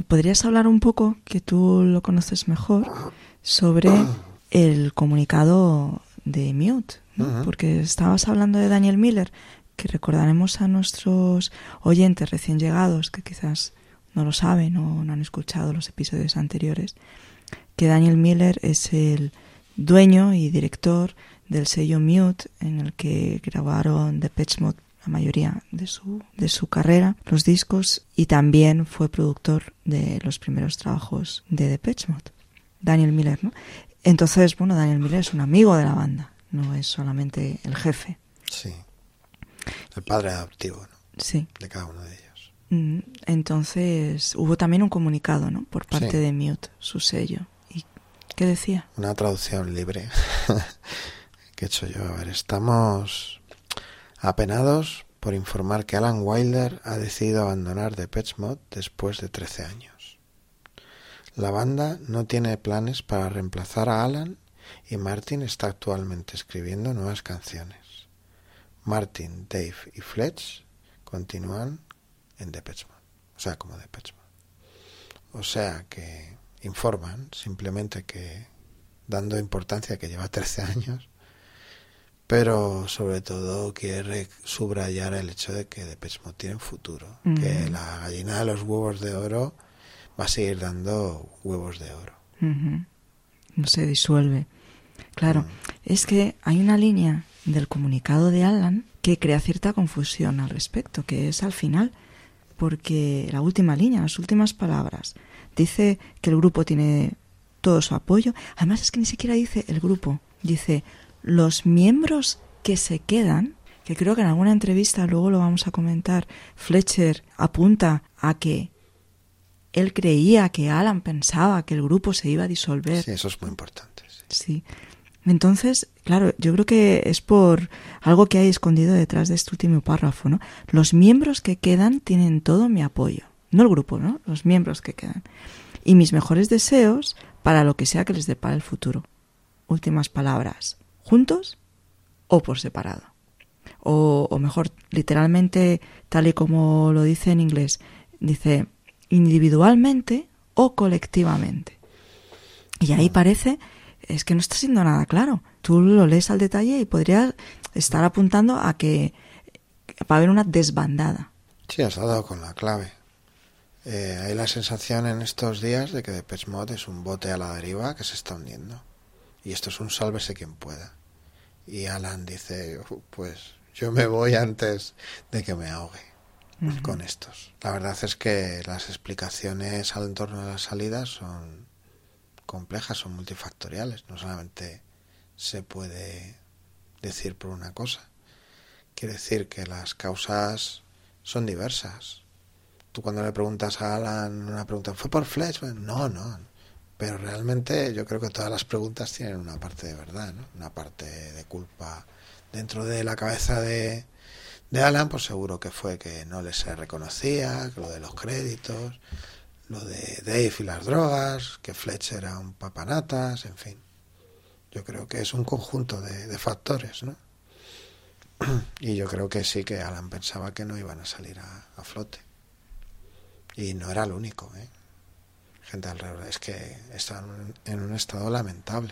¿podrías hablar un poco, que tú lo conoces mejor, sobre el comunicado de Mute, ¿no? Uh-huh. Porque estabas hablando de Daniel Miller, que recordaremos a nuestros oyentes recién llegados, que quizás no lo saben o no han escuchado los episodios anteriores, que Daniel Miller es el dueño y director del sello Mute, en el que grabaron Depeche Mode la mayoría de su, de su carrera, los discos, y también fue productor de los primeros trabajos de Depeche Mode. Daniel Miller, ¿no? Entonces, bueno, Daniel Miller es un amigo de la banda, no es solamente el jefe. Sí, el padre adoptivo, ¿no? Sí. De cada uno de ellos. Entonces, hubo también un comunicado, ¿no? Por parte sí. de Mute, su sello. ¿Y qué decía? Una traducción libre que he hecho yo. A ver, estamos apenados por informar que Alan Wilder ha decidido abandonar Depeche Mode después de trece años. La banda no tiene planes para reemplazar a Alan y Martin está actualmente escribiendo nuevas canciones. Martin, Dave y Fletch continúan en Depeche Mode, o sea, como Depeche Mode. O sea que informan simplemente que, dando importancia a que lleva trece años, pero sobre todo quiere subrayar el hecho de que Depeche Mode tiene futuro, mm. que la gallina de los huevos de oro va a seguir dando huevos de oro. Uh-huh. No se disuelve. Claro, mm. es que hay una línea del comunicado de Alan que crea cierta confusión al respecto, que es al final, porque la última línea, las últimas palabras, dice que el grupo tiene todo su apoyo. Además es que ni siquiera dice el grupo, dice los miembros que se quedan, que creo que en alguna entrevista, luego lo vamos a comentar, Fletcher apunta a que él creía que Alan pensaba que el grupo se iba a disolver. Sí, eso es muy importante. Sí. sí. Entonces, claro, yo creo que es por algo que hay escondido detrás de este último párrafo, ¿no? Los miembros que quedan tienen todo mi apoyo. No el grupo, ¿no? Los miembros que quedan. Y mis mejores deseos para lo que sea que les depare el futuro. Últimas palabras. ¿Juntos o por separado? O, o mejor, literalmente, tal y como lo dice en inglés, dice individualmente o colectivamente. Y ahí parece, es que no está siendo nada claro. Tú lo lees al detalle y podrías estar apuntando a que va a haber una desbandada. Sí, has dado con la clave. Eh, hay la sensación en estos días de que Depeche Mode es un bote a la deriva que se está hundiendo. Y esto es un sálvese quien pueda. Y Alan dice, pues yo me voy antes de que me ahogue uh-huh. con estos. La verdad es que las explicaciones al entorno de las salidas son complejas, son multifactoriales. No solamente se puede decir por una cosa. Quiere decir que las causas son diversas. Tú cuando le preguntas a Alan una pregunta, ¿fue por Fletch? No, no. Pero realmente yo creo que todas las preguntas tienen una parte de verdad, ¿no? Una parte de culpa. Dentro de la cabeza de, de Alan, pues seguro que fue que no le se reconocía, que lo de los créditos, lo de Dave y las drogas, que Fletch era un papanatas, en fin. Yo creo que es un conjunto de, de factores, ¿no? Y yo creo que sí que Alan pensaba que no iban a salir a, a flote. Y no era el único, ¿eh? Gente alrededor, es que estaban en un estado lamentable.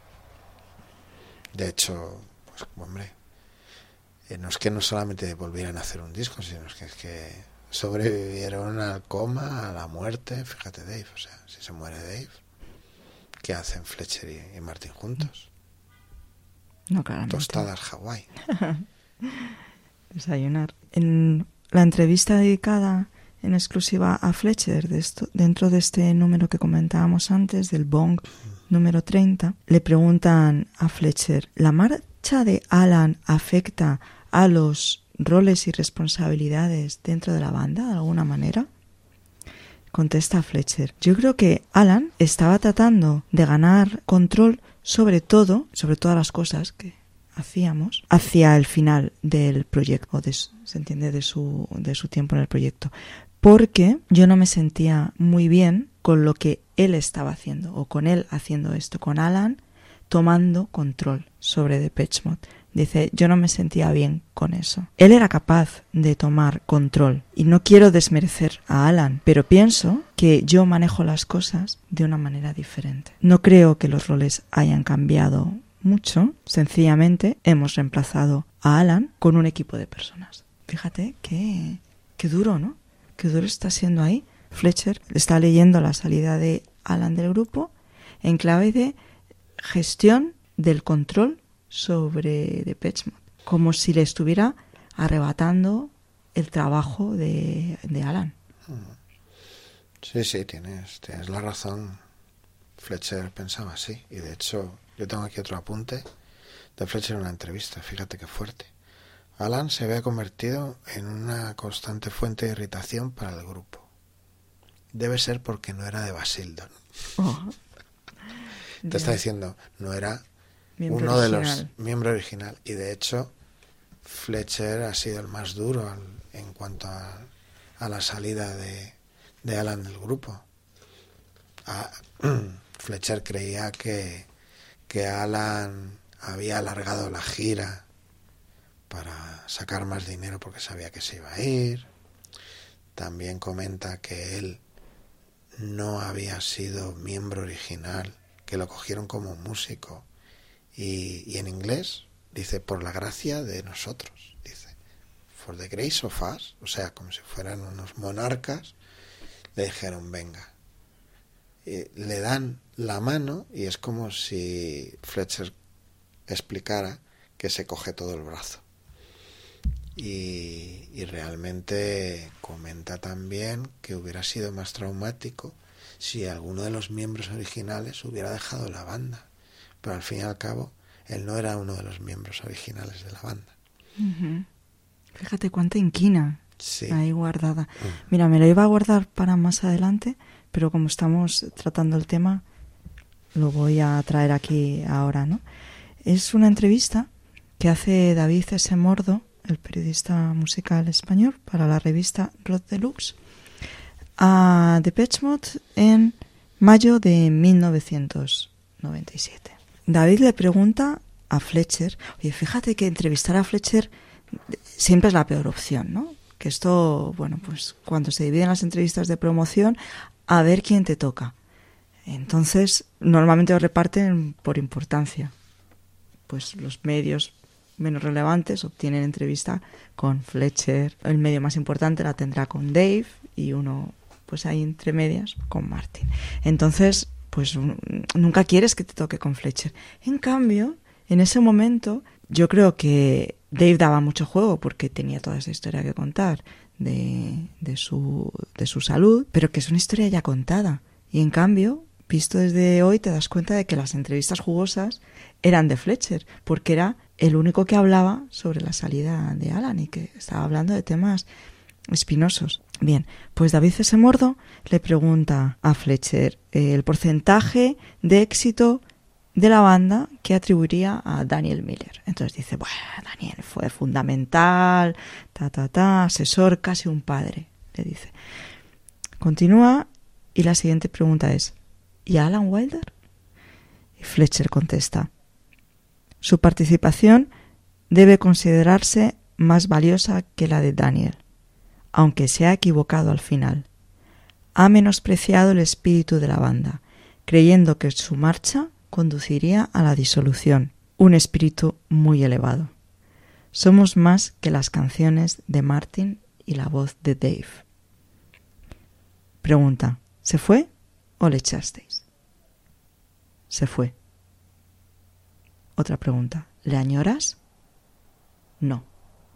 De hecho, pues hombre, eh, no es que no solamente volvieran a hacer un disco, sino es que, es que sobrevivieron al coma, a la muerte. Fíjate, Dave, o sea, si se muere Dave, ¿qué hacen Fletcher y, y Martin juntos? No, claramente. Tostadas Hawái. Desayunar. En la entrevista dedicada en exclusiva a Fletcher, de esto, dentro de este número que comentábamos antes, del Bong número treinta, le preguntan a Fletcher, ¿la marcha de Alan afecta a los roles y responsabilidades dentro de la banda de alguna manera? Contesta Fletcher, yo creo que Alan estaba tratando de ganar control sobre todo, sobre todas las cosas que hacíamos, hacia el final del proyecto, o de, se entiende, de su, de su tiempo en el proyecto. Porque yo no me sentía muy bien con lo que él estaba haciendo, o con él haciendo esto, con Alan tomando control sobre Depeche Mode. Dice, yo no me sentía bien con eso. Él era capaz de tomar control. Y no quiero desmerecer a Alan, pero pienso que yo manejo las cosas de una manera diferente. No creo que los roles hayan cambiado mucho. Sencillamente hemos reemplazado a Alan con un equipo de personas. Fíjate qué, qué duro, ¿no? Qué duro está siendo ahí. Fletcher está leyendo la salida de Alan del grupo en clave de gestión del control sobre Depeche Mode, como si le estuviera arrebatando el trabajo de, de Alan. Sí, sí, tienes, tienes la razón. Fletcher pensaba así, y de hecho yo tengo aquí otro apunte de Fletcher en una entrevista, fíjate qué fuerte. Alan se había convertido en una constante fuente de irritación para el grupo. Debe ser porque no era de Basildon. Oh. Te está diciendo, no era miembro uno original. De los miembros original. Y de hecho, Fletcher ha sido el más duro al, en cuanto a, a la salida de, de Alan del grupo. A, Fletcher creía que, que Alan había alargado la gira para sacar más dinero porque sabía que se iba a ir. También comenta que él no había sido miembro original, que lo cogieron como músico. Y, y en inglés dice, por la gracia de nosotros, dice, for the grace of us, o sea, como si fueran unos monarcas, le dijeron, venga. Y le dan la mano y es como si Fletcher explicara que se coge todo el brazo. Y, y realmente comenta también que hubiera sido más traumático si alguno de los miembros originales hubiera dejado la banda. Pero al fin y al cabo, él no era uno de los miembros originales de la banda. Uh-huh. Fíjate cuánta inquina sí. ahí guardada. Uh. Mira, me lo iba a guardar para más adelante, pero como estamos tratando el tema, lo voy a traer aquí ahora, ¿no? Es una entrevista que hace David S. Mordo, el periodista musical español, para la revista Rod Deluxe, a Depeche Mode en mayo de mil novecientos noventa y siete. David le pregunta a Fletcher, oye, fíjate que entrevistar a Fletcher siempre es la peor opción, ¿no? Que esto, bueno, pues cuando se dividen las entrevistas de promoción, a ver quién te toca. Entonces, normalmente lo reparten por importancia. Pues los medios menos relevantes obtienen entrevista con Fletcher. El medio más importante la tendrá con Dave y uno, pues ahí entre medias, con Martin. Entonces, pues nunca quieres que te toque con Fletcher. En cambio, en ese momento, yo creo que Dave daba mucho juego porque tenía toda esa historia que contar de, de, su, de su salud, pero que es una historia ya contada. Y en cambio, visto desde hoy, te das cuenta de que las entrevistas jugosas eran de Fletcher, porque era el único que hablaba sobre la salida de Alan y que estaba hablando de temas espinosos. Bien, pues David S. Mordo le pregunta a Fletcher eh, el porcentaje de éxito de la banda que atribuiría a Daniel Miller. Entonces dice, bueno, Daniel fue fundamental, ta, ta, ta, asesor, casi un padre, le dice. Continúa y la siguiente pregunta es, ¿y a Alan Wilder? Y Fletcher contesta, su participación debe considerarse más valiosa que la de Daniel, aunque se ha equivocado al final. Ha menospreciado el espíritu de la banda, creyendo que su marcha conduciría a la disolución, un espíritu muy elevado. Somos más que las canciones de Martin y la voz de Dave. Pregunta, ¿se fue o le echasteis? Se fue. Otra pregunta, ¿le añoras? No.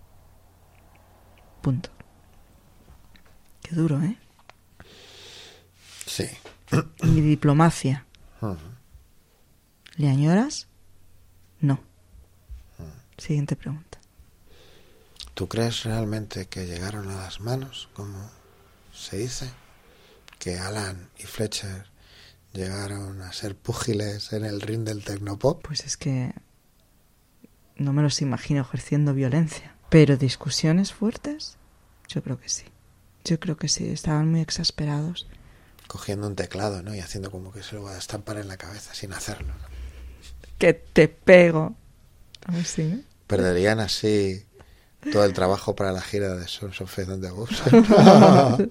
Punto. Qué duro, ¿eh? Sí. Mi diplomacia. Uh-huh. ¿Le añoras? No. Uh-huh. Siguiente pregunta. ¿Tú crees realmente que llegaron a las manos, como se dice? ¿Que Alan y Fletcher llegaron a ser púgiles en el ring del tecnopop? Pues es que no me los imagino ejerciendo violencia. Pero discusiones fuertes, yo creo que sí. Yo creo que sí, estaban muy exasperados. Cogiendo un teclado, ¿no? Y haciendo como que se lo va a estampar en la cabeza sin hacerlo, ¿no? Que te pego. A ver si, ¿no? Perderían así todo el trabajo para la gira de Sons of Faith and the Ghost.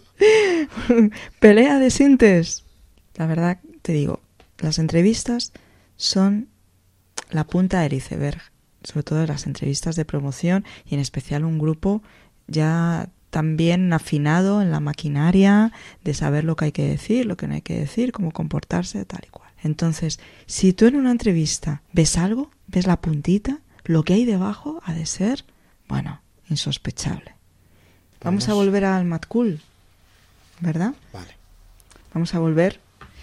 Pelea de sintes. La verdad, te digo, las entrevistas son la punta del iceberg, sobre todo las entrevistas de promoción y en especial un grupo ya también afinado en la maquinaria de saber lo que hay que decir, lo que no hay que decir, cómo comportarse, tal y cual. Entonces, si tú en una entrevista ves algo, ves la puntita, lo que hay debajo ha de ser, bueno, insospechable. Vamos, Vamos a volver al Mad Cool, ¿verdad? Vale. Vamos a volver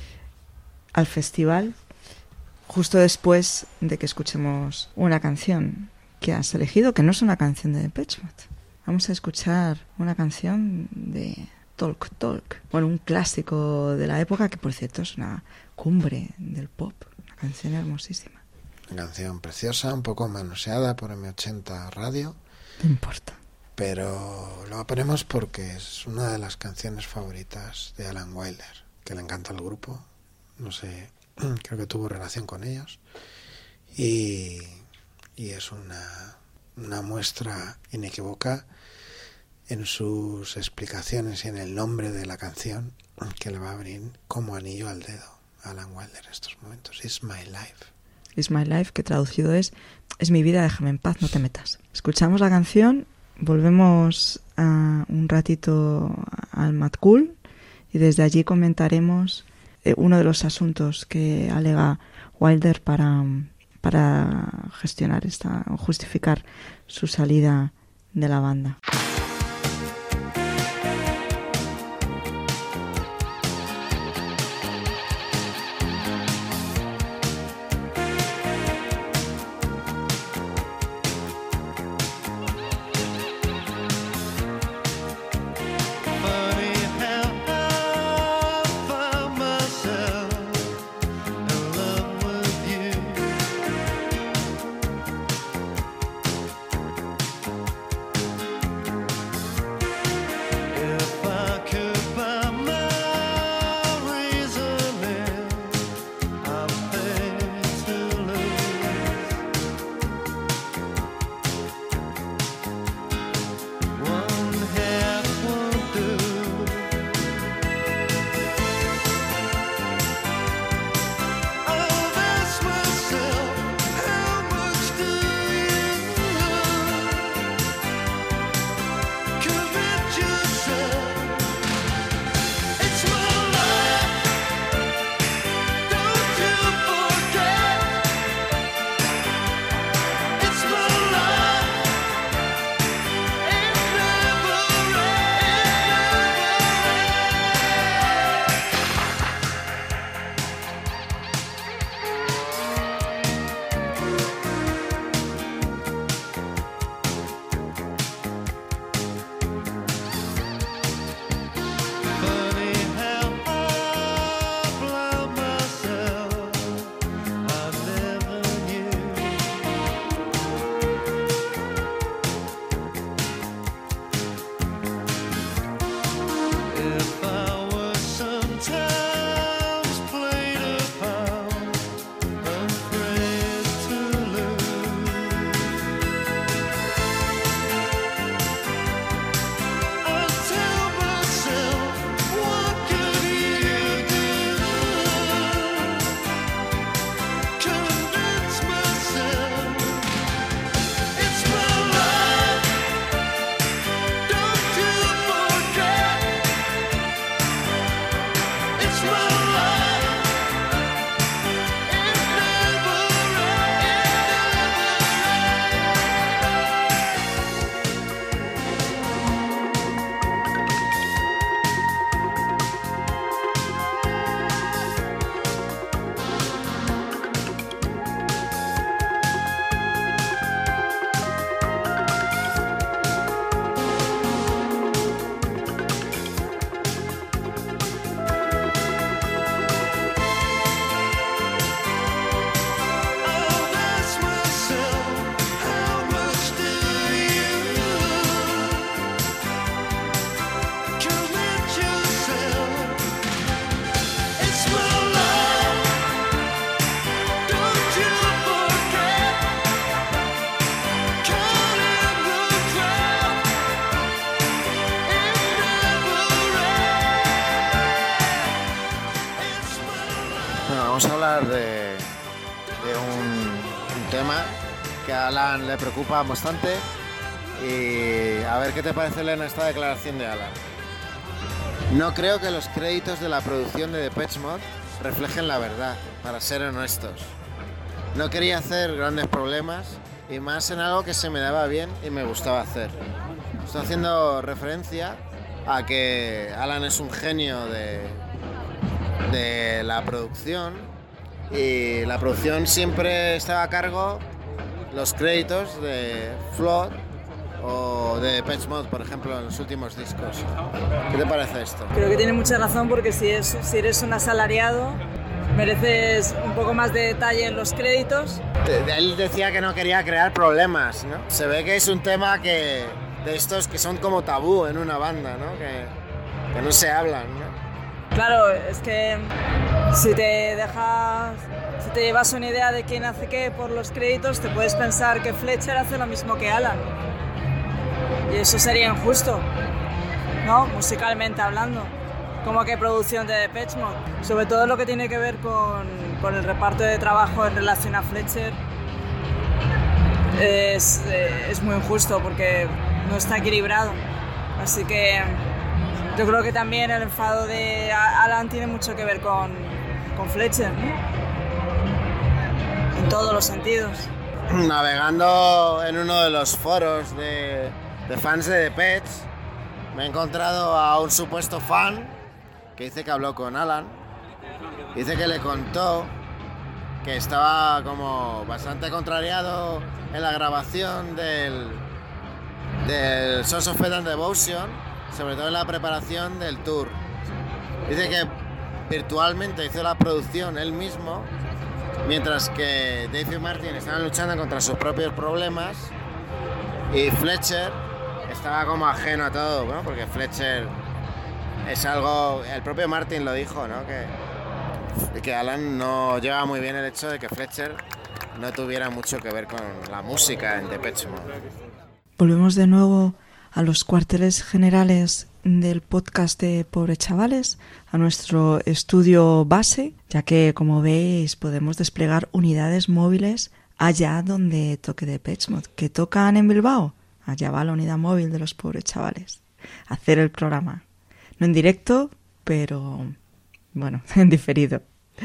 al festival justo después de que escuchemos una canción que has elegido, que no es una canción de Depeche Mode. Vamos a escuchar una canción de Talk Talk, bueno, un clásico de la época que por cierto es una cumbre del pop, una canción hermosísima. Una canción preciosa, un poco manoseada por eme ochenta Radio. No importa. Pero lo ponemos porque es una de las canciones favoritas de Alan Wilder, que le encanta el grupo, no sé, creo que tuvo relación con ellos, y, y es una, una muestra inequívoca en sus explicaciones y en el nombre de la canción que le va a abrir como anillo al dedo a Alan Wilder en estos momentos. It's My Life. It's My Life, que traducido es es mi vida, déjame en paz, no te metas. Escuchamos la canción, volvemos a un ratito al Mad Cool y desde allí comentaremos eh, uno de los asuntos que alega Wilder para, para gestionar esta, o justificar su salida de la banda. Thank hablar de, de un, un tema que a Alan le preocupa bastante. Y a ver qué te parece, Elena, esta declaración de Alan. No creo que los créditos de la producción de Depeche Mode reflejen la verdad, para ser honestos. No quería hacer grandes problemas y más en algo que se me daba bien y me gustaba hacer. Estoy haciendo referencia a que Alan es un genio de, de la producción y la producción siempre estaba a cargo los créditos de Flood o de Depeche Mode, por ejemplo, en los últimos discos. ¿Qué te parece esto? Creo que tiene mucha razón porque si, es, si eres un asalariado mereces un poco más de detalle en los créditos. Él decía que no quería crear problemas, ¿no? Se ve que es un tema que de estos que son como tabú en una banda, ¿no? Que, que no se hablan, ¿no? Claro, es que si te dejas, si te llevas una idea de quién hace qué por los créditos, te puedes pensar que Fletcher hace lo mismo que Alan. Y eso sería injusto, ¿no? Musicalmente hablando. Como que producción de Depeche Mode. Sobre todo lo que tiene que ver con, con el reparto de trabajo en relación a Fletcher es, es muy injusto porque no está equilibrado. Así que yo creo que también el enfado de Alan tiene mucho que ver con, con Fletcher, ¿no? En todos los sentidos. Navegando en uno de los foros de, de fans de Depeche, me he encontrado a un supuesto fan que dice que habló con Alan. Dice que le contó que estaba como bastante contrariado en la grabación del, del Sons of Fate and Devotion, sobre todo en la preparación del tour. Dice que virtualmente hizo la producción él mismo, mientras que Dave y Martin estaban luchando contra sus propios problemas y Fletcher estaba como ajeno a todo, ¿no? Porque Fletcher es algo, el propio Martin lo dijo, ¿no? Que, que Alan no llevaba muy bien el hecho de que Fletcher no tuviera mucho que ver con la música en Depeche Mode. Volvemos de nuevo a los cuarteles generales del podcast de Pobres Chavales, a nuestro estudio base, ya que, como veis, podemos desplegar unidades móviles allá donde toque Depeche Mode. ¿Que tocan en Bilbao? Allá va la unidad móvil de los Pobres Chavales a hacer el programa. No en directo, pero, bueno, en diferido.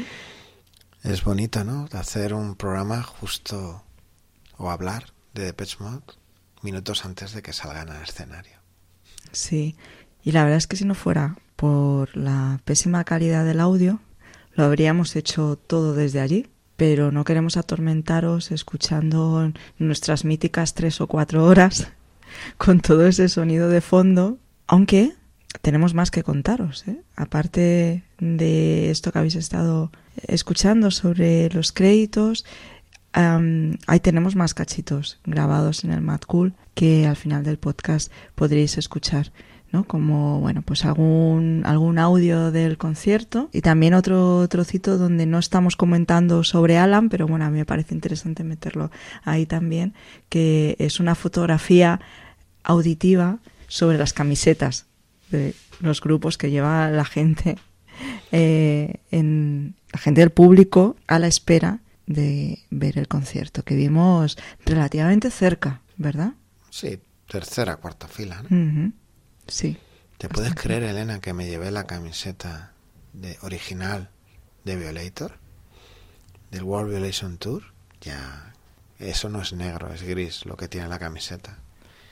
Es bonito, ¿no? Hacer un programa justo, o hablar de Depeche Mode minutos antes de que salgan al escenario. Sí, y la verdad es que si no fuera por la pésima calidad del audio, lo habríamos hecho todo desde allí, pero no queremos atormentaros escuchando nuestras míticas tres o cuatro horas con todo ese sonido de fondo, aunque tenemos más que contaros, ¿eh? Aparte de esto que habéis estado escuchando sobre los créditos, Um, ahí tenemos más cachitos grabados en el Mad Cool que al final del podcast podréis escuchar, ¿no? Como, bueno, pues algún algún audio del concierto y también otro trocito donde no estamos comentando sobre Alan, pero bueno, a mí me parece interesante meterlo ahí también, que es una fotografía auditiva sobre las camisetas de los grupos que lleva la gente, eh, en la gente del público a la espera de ver el concierto, que vimos relativamente cerca, ¿verdad? Sí, tercera, cuarta fila, ¿no? Uh-huh. Sí. ¿Te puedes creer, Elena, que me llevé la camiseta de, original de Violator? Del World Violation Tour. Ya, eso no es negro, es gris lo que tiene la camiseta.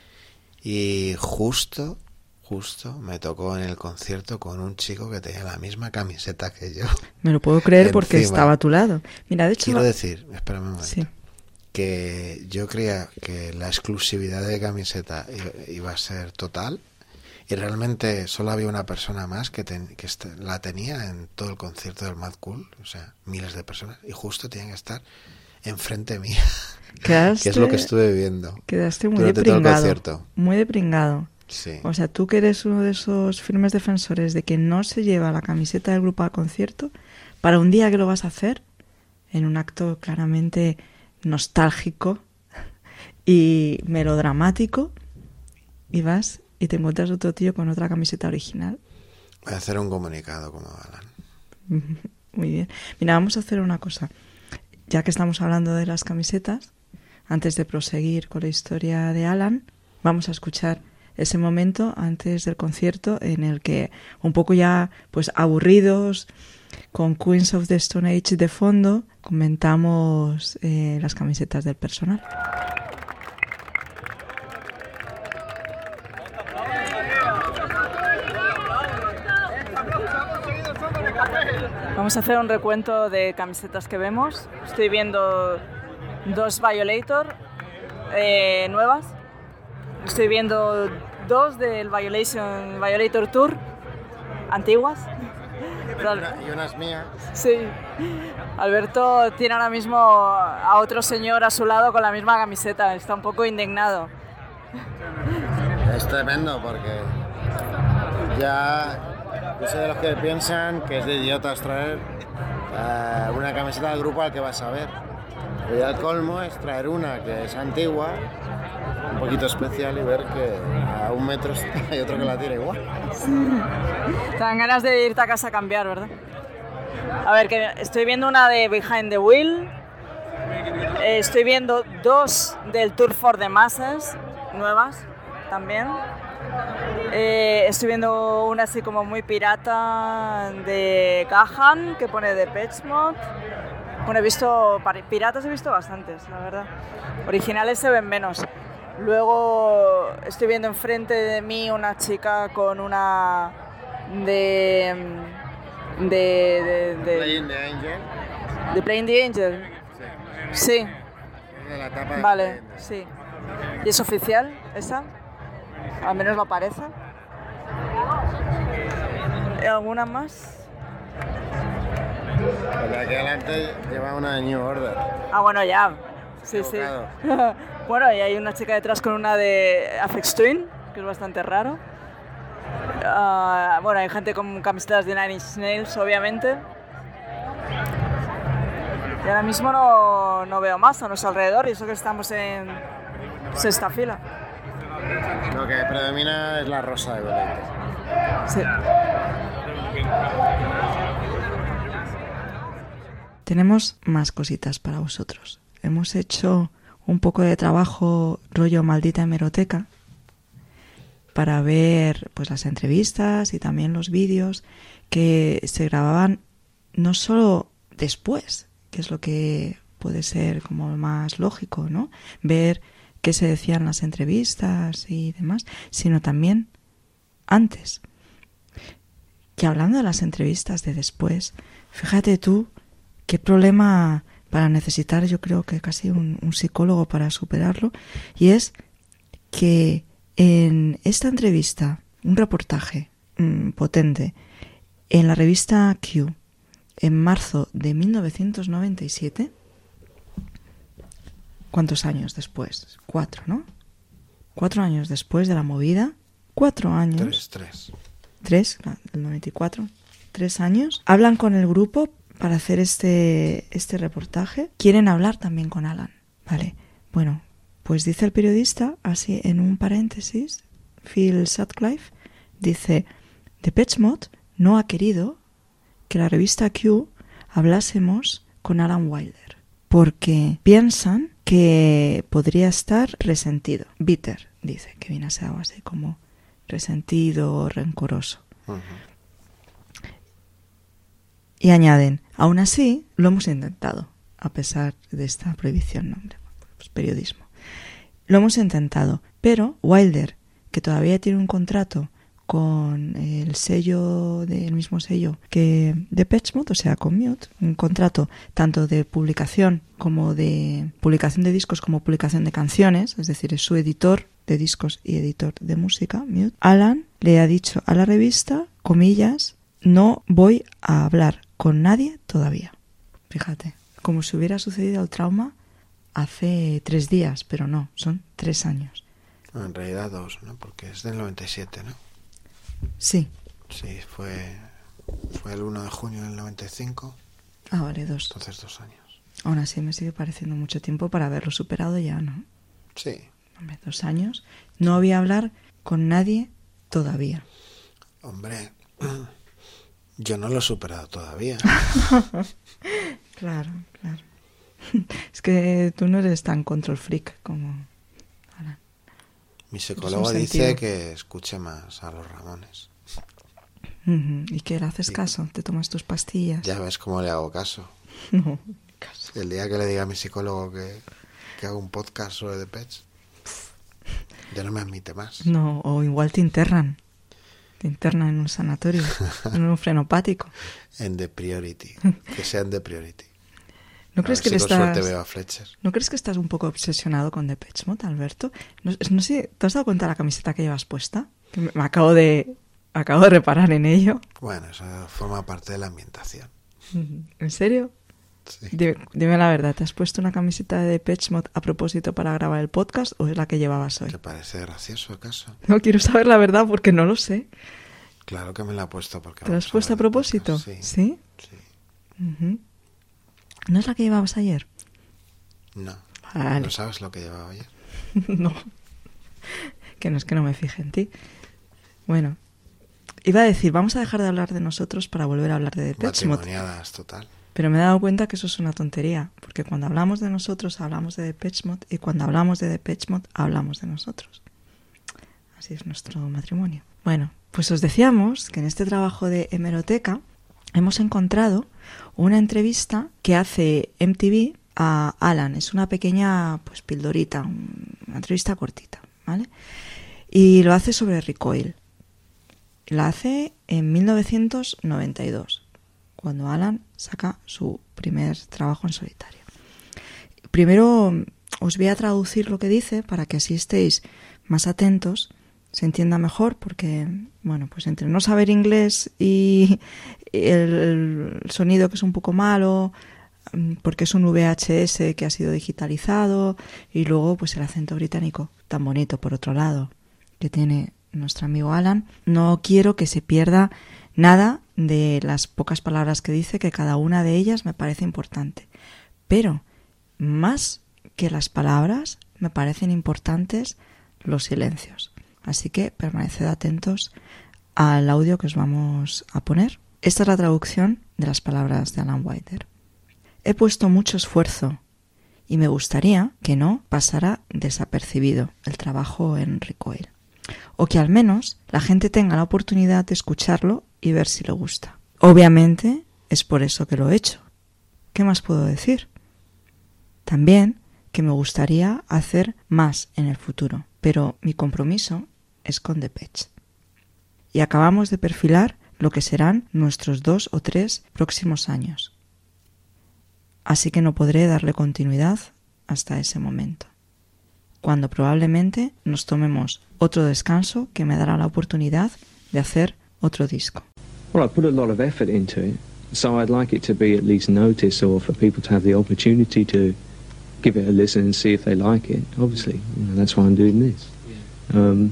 Y justo, justo me tocó en el concierto con un chico que tenía la misma camiseta que yo. Me lo puedo creer porque estaba a tu lado. Mira, de hecho... Quiero decir, espérame un momento, sí, que yo creía que la exclusividad de camiseta iba a ser total y realmente solo había una persona más que, ten, que est- la tenía en todo el concierto del Mad Cool, o sea, miles de personas, y justo tenían que estar enfrente mía, quedaste, que es lo que estuve viendo. Quedaste muy durante todo el concierto. Muy depringado. Sí. O sea, tú que eres uno de esos firmes defensores de que no se lleva la camiseta del grupo al concierto, para un día que lo vas a hacer, en un acto claramente nostálgico y melodramático, y vas y te encuentras otro tío con otra camiseta original. Voy a hacer un comunicado como Alan. Muy bien. Mira, vamos a hacer una cosa. Ya que estamos hablando de las camisetas, antes de proseguir con la historia de Alan, vamos a escuchar ese momento antes del concierto en el que, un poco ya pues aburridos, con Queens of the Stone Age de fondo, comentamos eh, las camisetas del personal. Vamos a hacer un recuento de camisetas que vemos. Estoy viendo dos Violator eh, nuevas. Estoy viendo dos del Violation, Violator Tour antiguas. Y unas mías. Sí. Alberto tiene ahora mismo a otro señor a su lado con la misma camiseta. Está un poco indignado. Es tremendo porque ya yo soy de los que piensan que es de idiotas traer uh, una camiseta del grupo al que vas a ver. Pero ya el colmo es traer una que es antigua, un poquito especial, y ver que a un metro hay otro que la tiene igual. Te dan ganas de irte a casa a cambiar, ¿verdad? A ver, que estoy viendo una de Behind the Wheel. Eh, estoy viendo dos del Tour for the Masses, nuevas también. Eh, estoy viendo una así como muy pirata de Gahan, que pone Depeche Mode. Bueno, he visto piratas, he visto bastantes, la verdad. Originales se ven menos. Luego estoy viendo enfrente de mí una chica con una de de de, de Playing the Angel. de Playing the Angel. Sí. Sí. De la tapa de Vale, sí. ¿Y es oficial esa? Al menos lo parece. ¿Alguna más? La que adelante lleva una de New Order. Ah, bueno, ya. Sí, sí. Bueno, y hay una chica detrás con una de Aphex Twin, que es bastante raro. Uh, bueno, hay gente con camisetas de Nine Inch Nails, obviamente. Y ahora mismo no, no veo más a nuestro alrededor, y eso que estamos en sexta fila. Lo que predomina es la rosa de Violator. Sí. Tenemos más cositas para vosotros. Hemos hecho un poco de trabajo rollo maldita hemeroteca para ver pues las entrevistas y también los vídeos que se grababan no solo después, que es lo que puede ser como más lógico, ¿no? Ver qué se decían las entrevistas y demás, sino también antes. Que hablando de las entrevistas de después, fíjate tú qué problema para necesitar, yo creo que casi un, un psicólogo para superarlo, y es que en esta entrevista, un reportaje mmm, potente, en la revista Q, en marzo de mil novecientos noventa y siete, ¿cuántos años después? Cuatro, ¿no? Cuatro años después de la movida, cuatro años. Tres, tres. Tres, del noventa y cuatro, tres años. Hablan con el grupo para hacer este, este reportaje. Quieren hablar también con Alan, ¿vale? Bueno, pues dice el periodista, así en un paréntesis, Phil Sutcliffe, dice: Depeche Mode no ha querido que la revista Q hablásemos con Alan Wilder, porque piensan que podría estar resentido. Bitter, dice, que viene a ser algo así como resentido o rencoroso. Uh-huh. Y añaden: aún así, lo hemos intentado, a pesar de esta prohibición, ¿no? Pues periodismo. Lo hemos intentado, pero Wilder, que todavía tiene un contrato con el sello, del mismo sello que Depeche Mode, o sea, con Mute, un contrato tanto de publicación como de publicación de discos como publicación de canciones, es decir, es su editor de discos y editor de música, Mute. Alan le ha dicho a la revista, comillas, no voy a hablar con nadie todavía. Fíjate, como si hubiera sucedido el trauma hace tres días, pero no, son tres años. En realidad dos, ¿no? Porque es del noventa y siete, ¿no? Sí. Sí, fue, fue el uno de junio del noventa y cinco. Ah, vale, dos. Entonces dos años. Aún así me sigue pareciendo mucho tiempo para haberlo superado ya, ¿no? Sí. Hombre, dos años. No voy a hablar con nadie todavía. Hombre, Yo no lo he superado todavía. Claro, claro. Es que tú no eres tan control freak como Alan. Mi psicólogo dice sentido. que escuche más a los Ramones. Uh-huh. ¿Y qué? ¿Le haces Sí. caso? ¿Te tomas tus pastillas? Ya ves cómo le hago caso. No, caso. El día que le diga a mi psicólogo que, que hago un podcast sobre The Pets, ya no me admite más. No, o igual te internan. Te internan en un sanatorio, en un frenopático. En The Priority. Que sea en The Priority. ¿No A crees ver que si le con suerte estás... veo a Fletcher. ¿No crees que estás un poco obsesionado con Depeche Mode, Alberto? No, no sé, ¿te has dado cuenta de la camiseta que llevas puesta? Que me, me acabo de acabo de reparar en ello. Bueno, eso forma parte de la ambientación. ¿En serio? Sí. Dime, dime la verdad, ¿te has puesto una camiseta de Depeche Mode a propósito para grabar el podcast o es la que llevabas hoy? ¿Te parece gracioso acaso? No, quiero saber la verdad porque no lo sé. Claro que me la he puesto porque... ¿Te la has vamos puesto a hablar del propósito? podcast. ¿Sí? Sí. Uh-huh. ¿No es la que llevabas ayer? No. Vale. ¿No sabes lo que llevaba ayer? No. Que no es que no me fije en ti. Bueno, iba a decir, vamos a dejar de hablar de nosotros para volver a hablar de Depeche Mode. Matrimoniadas, total. Pero me he dado cuenta que eso es una tontería, porque cuando hablamos de nosotros hablamos de Depeche Mode y cuando hablamos de Depeche Mode hablamos de nosotros. Así es nuestro matrimonio. Bueno, pues os decíamos que en este trabajo de hemeroteca hemos encontrado una entrevista que hace M T V a Alan. Es una pequeña pues pildorita, una entrevista cortita, ¿vale? Y lo hace sobre Recoil. La hace en mil novecientos noventa y dos, cuando Alan saca su primer trabajo en solitario. Primero os voy a traducir lo que dice para que así estéis más atentos, se entienda mejor, porque, bueno, pues entre no saber inglés y el, el sonido que es un poco malo, porque es un V H S que ha sido digitalizado, y luego pues el acento británico tan bonito por otro lado que tiene nuestro amigo Alan, no quiero que se pierda nada de las pocas palabras que dice, que cada una de ellas me parece importante. Pero más que las palabras me parecen importantes los silencios. Así que permaneced atentos al audio que os vamos a poner. Esta es la traducción de las palabras de Alan Whiter. He puesto mucho esfuerzo y me gustaría que no pasara desapercibido el trabajo en Recoil, o que al menos la gente tenga la oportunidad de escucharlo y ver si le gusta. Obviamente es por eso que lo he hecho. ¿Qué más puedo decir? También que me gustaría hacer más en el futuro, pero mi compromiso es con Depeche. Y acabamos de perfilar lo que serán nuestros dos o tres próximos años. Así que no podré darle continuidad hasta ese momento, cuando probablemente nos tomemos otro descanso que me dará la oportunidad de hacer otro disco. Well, I put a lot of effort into it, so I'd like it to be at least noticed, or for people to have the opportunity to give it a listen and see if they like it. Obviously, you know, that's why I'm doing this. Um,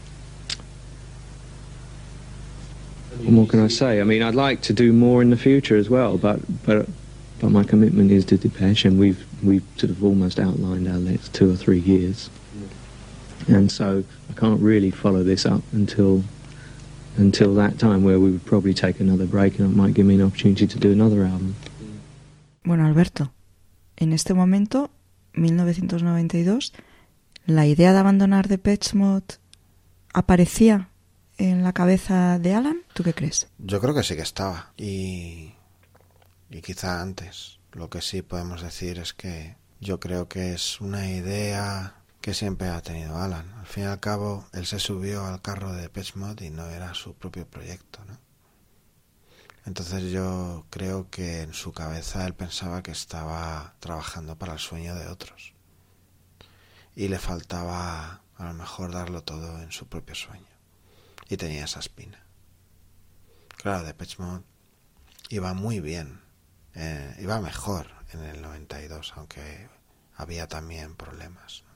what can I say? I mean, I'd like to do more in the future as well, but but but my commitment is to Depeche, and we've we've sort of almost outlined our next two or three years, and so I can't really follow this up until until that time, where we would probably take another break, and it might give me an opportunity to do another album. Bueno, Alberto, en este momento, mil novecientos noventa y dos, ¿la idea de abandonar Depeche Mode aparecía en la cabeza de Alan? ¿Tú qué crees? Yo creo que sí que estaba. Y, y quizá antes. Lo que sí podemos decir es que yo creo que es una idea que siempre ha tenido Alan. Al fin y al cabo, él se subió al carro de Depeche Mode y no era su propio proyecto, ¿no? Entonces yo creo que en su cabeza él pensaba que estaba trabajando para el sueño de otros. Y le faltaba a lo mejor darlo todo en su propio sueño. Y tenía esa espina. Claro, Depeche Mode iba muy bien. Eh, iba mejor en el noventa y dos, aunque había también problemas, ¿no?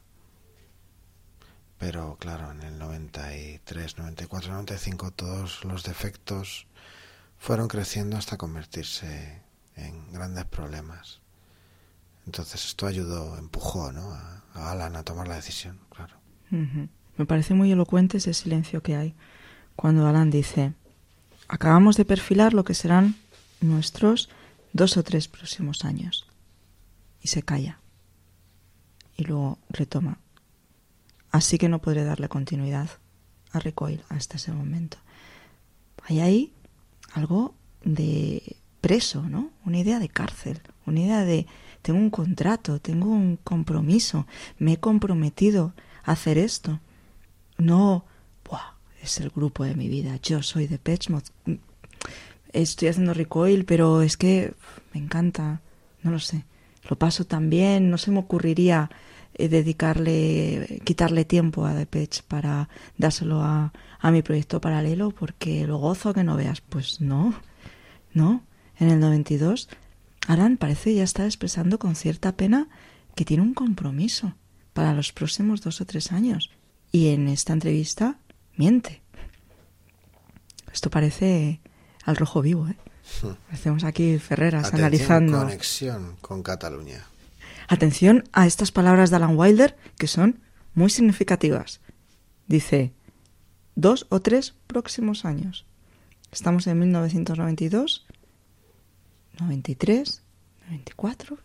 Pero claro, en el noventa y tres, noventa y cuatro, noventa y cinco todos los defectos fueron creciendo hasta convertirse en grandes problemas. Entonces esto ayudó, empujó, ¿no?, a, a Alan a tomar la decisión, claro. Uh-huh. Me parece muy elocuente ese silencio que hay cuando Alan dice: acabamos de perfilar lo que serán nuestros dos o tres próximos años. Y se calla. Y luego retoma. Así que no podré darle continuidad a Recoil hasta ese momento. Hay ahí algo de preso, ¿no? Una idea de cárcel, una idea de tengo un contrato, tengo un compromiso, me he comprometido a hacer esto. No, ¡buah! Es el grupo de mi vida, yo soy Depeche Mode, estoy haciendo Recoil, pero es que me encanta, no lo sé, lo paso tan bien, no se me ocurriría eh, dedicarle, quitarle tiempo a Depeche para dárselo a, a mi proyecto paralelo porque lo gozo que no veas. Pues no, no. En el noventa y dos, Alan parece ya está expresando con cierta pena que tiene un compromiso para los próximos dos o tres años. Y en esta entrevista miente. Esto parece al rojo vivo, ¿eh? Hacemos aquí Ferreras Atención, analizando. Conexión con Cataluña. Atención a estas palabras de Alan Wilder, que son muy significativas. Dice, dos o tres próximos años. Estamos en mil novecientos noventa y dos, noventa y tres, noventa y cuatro.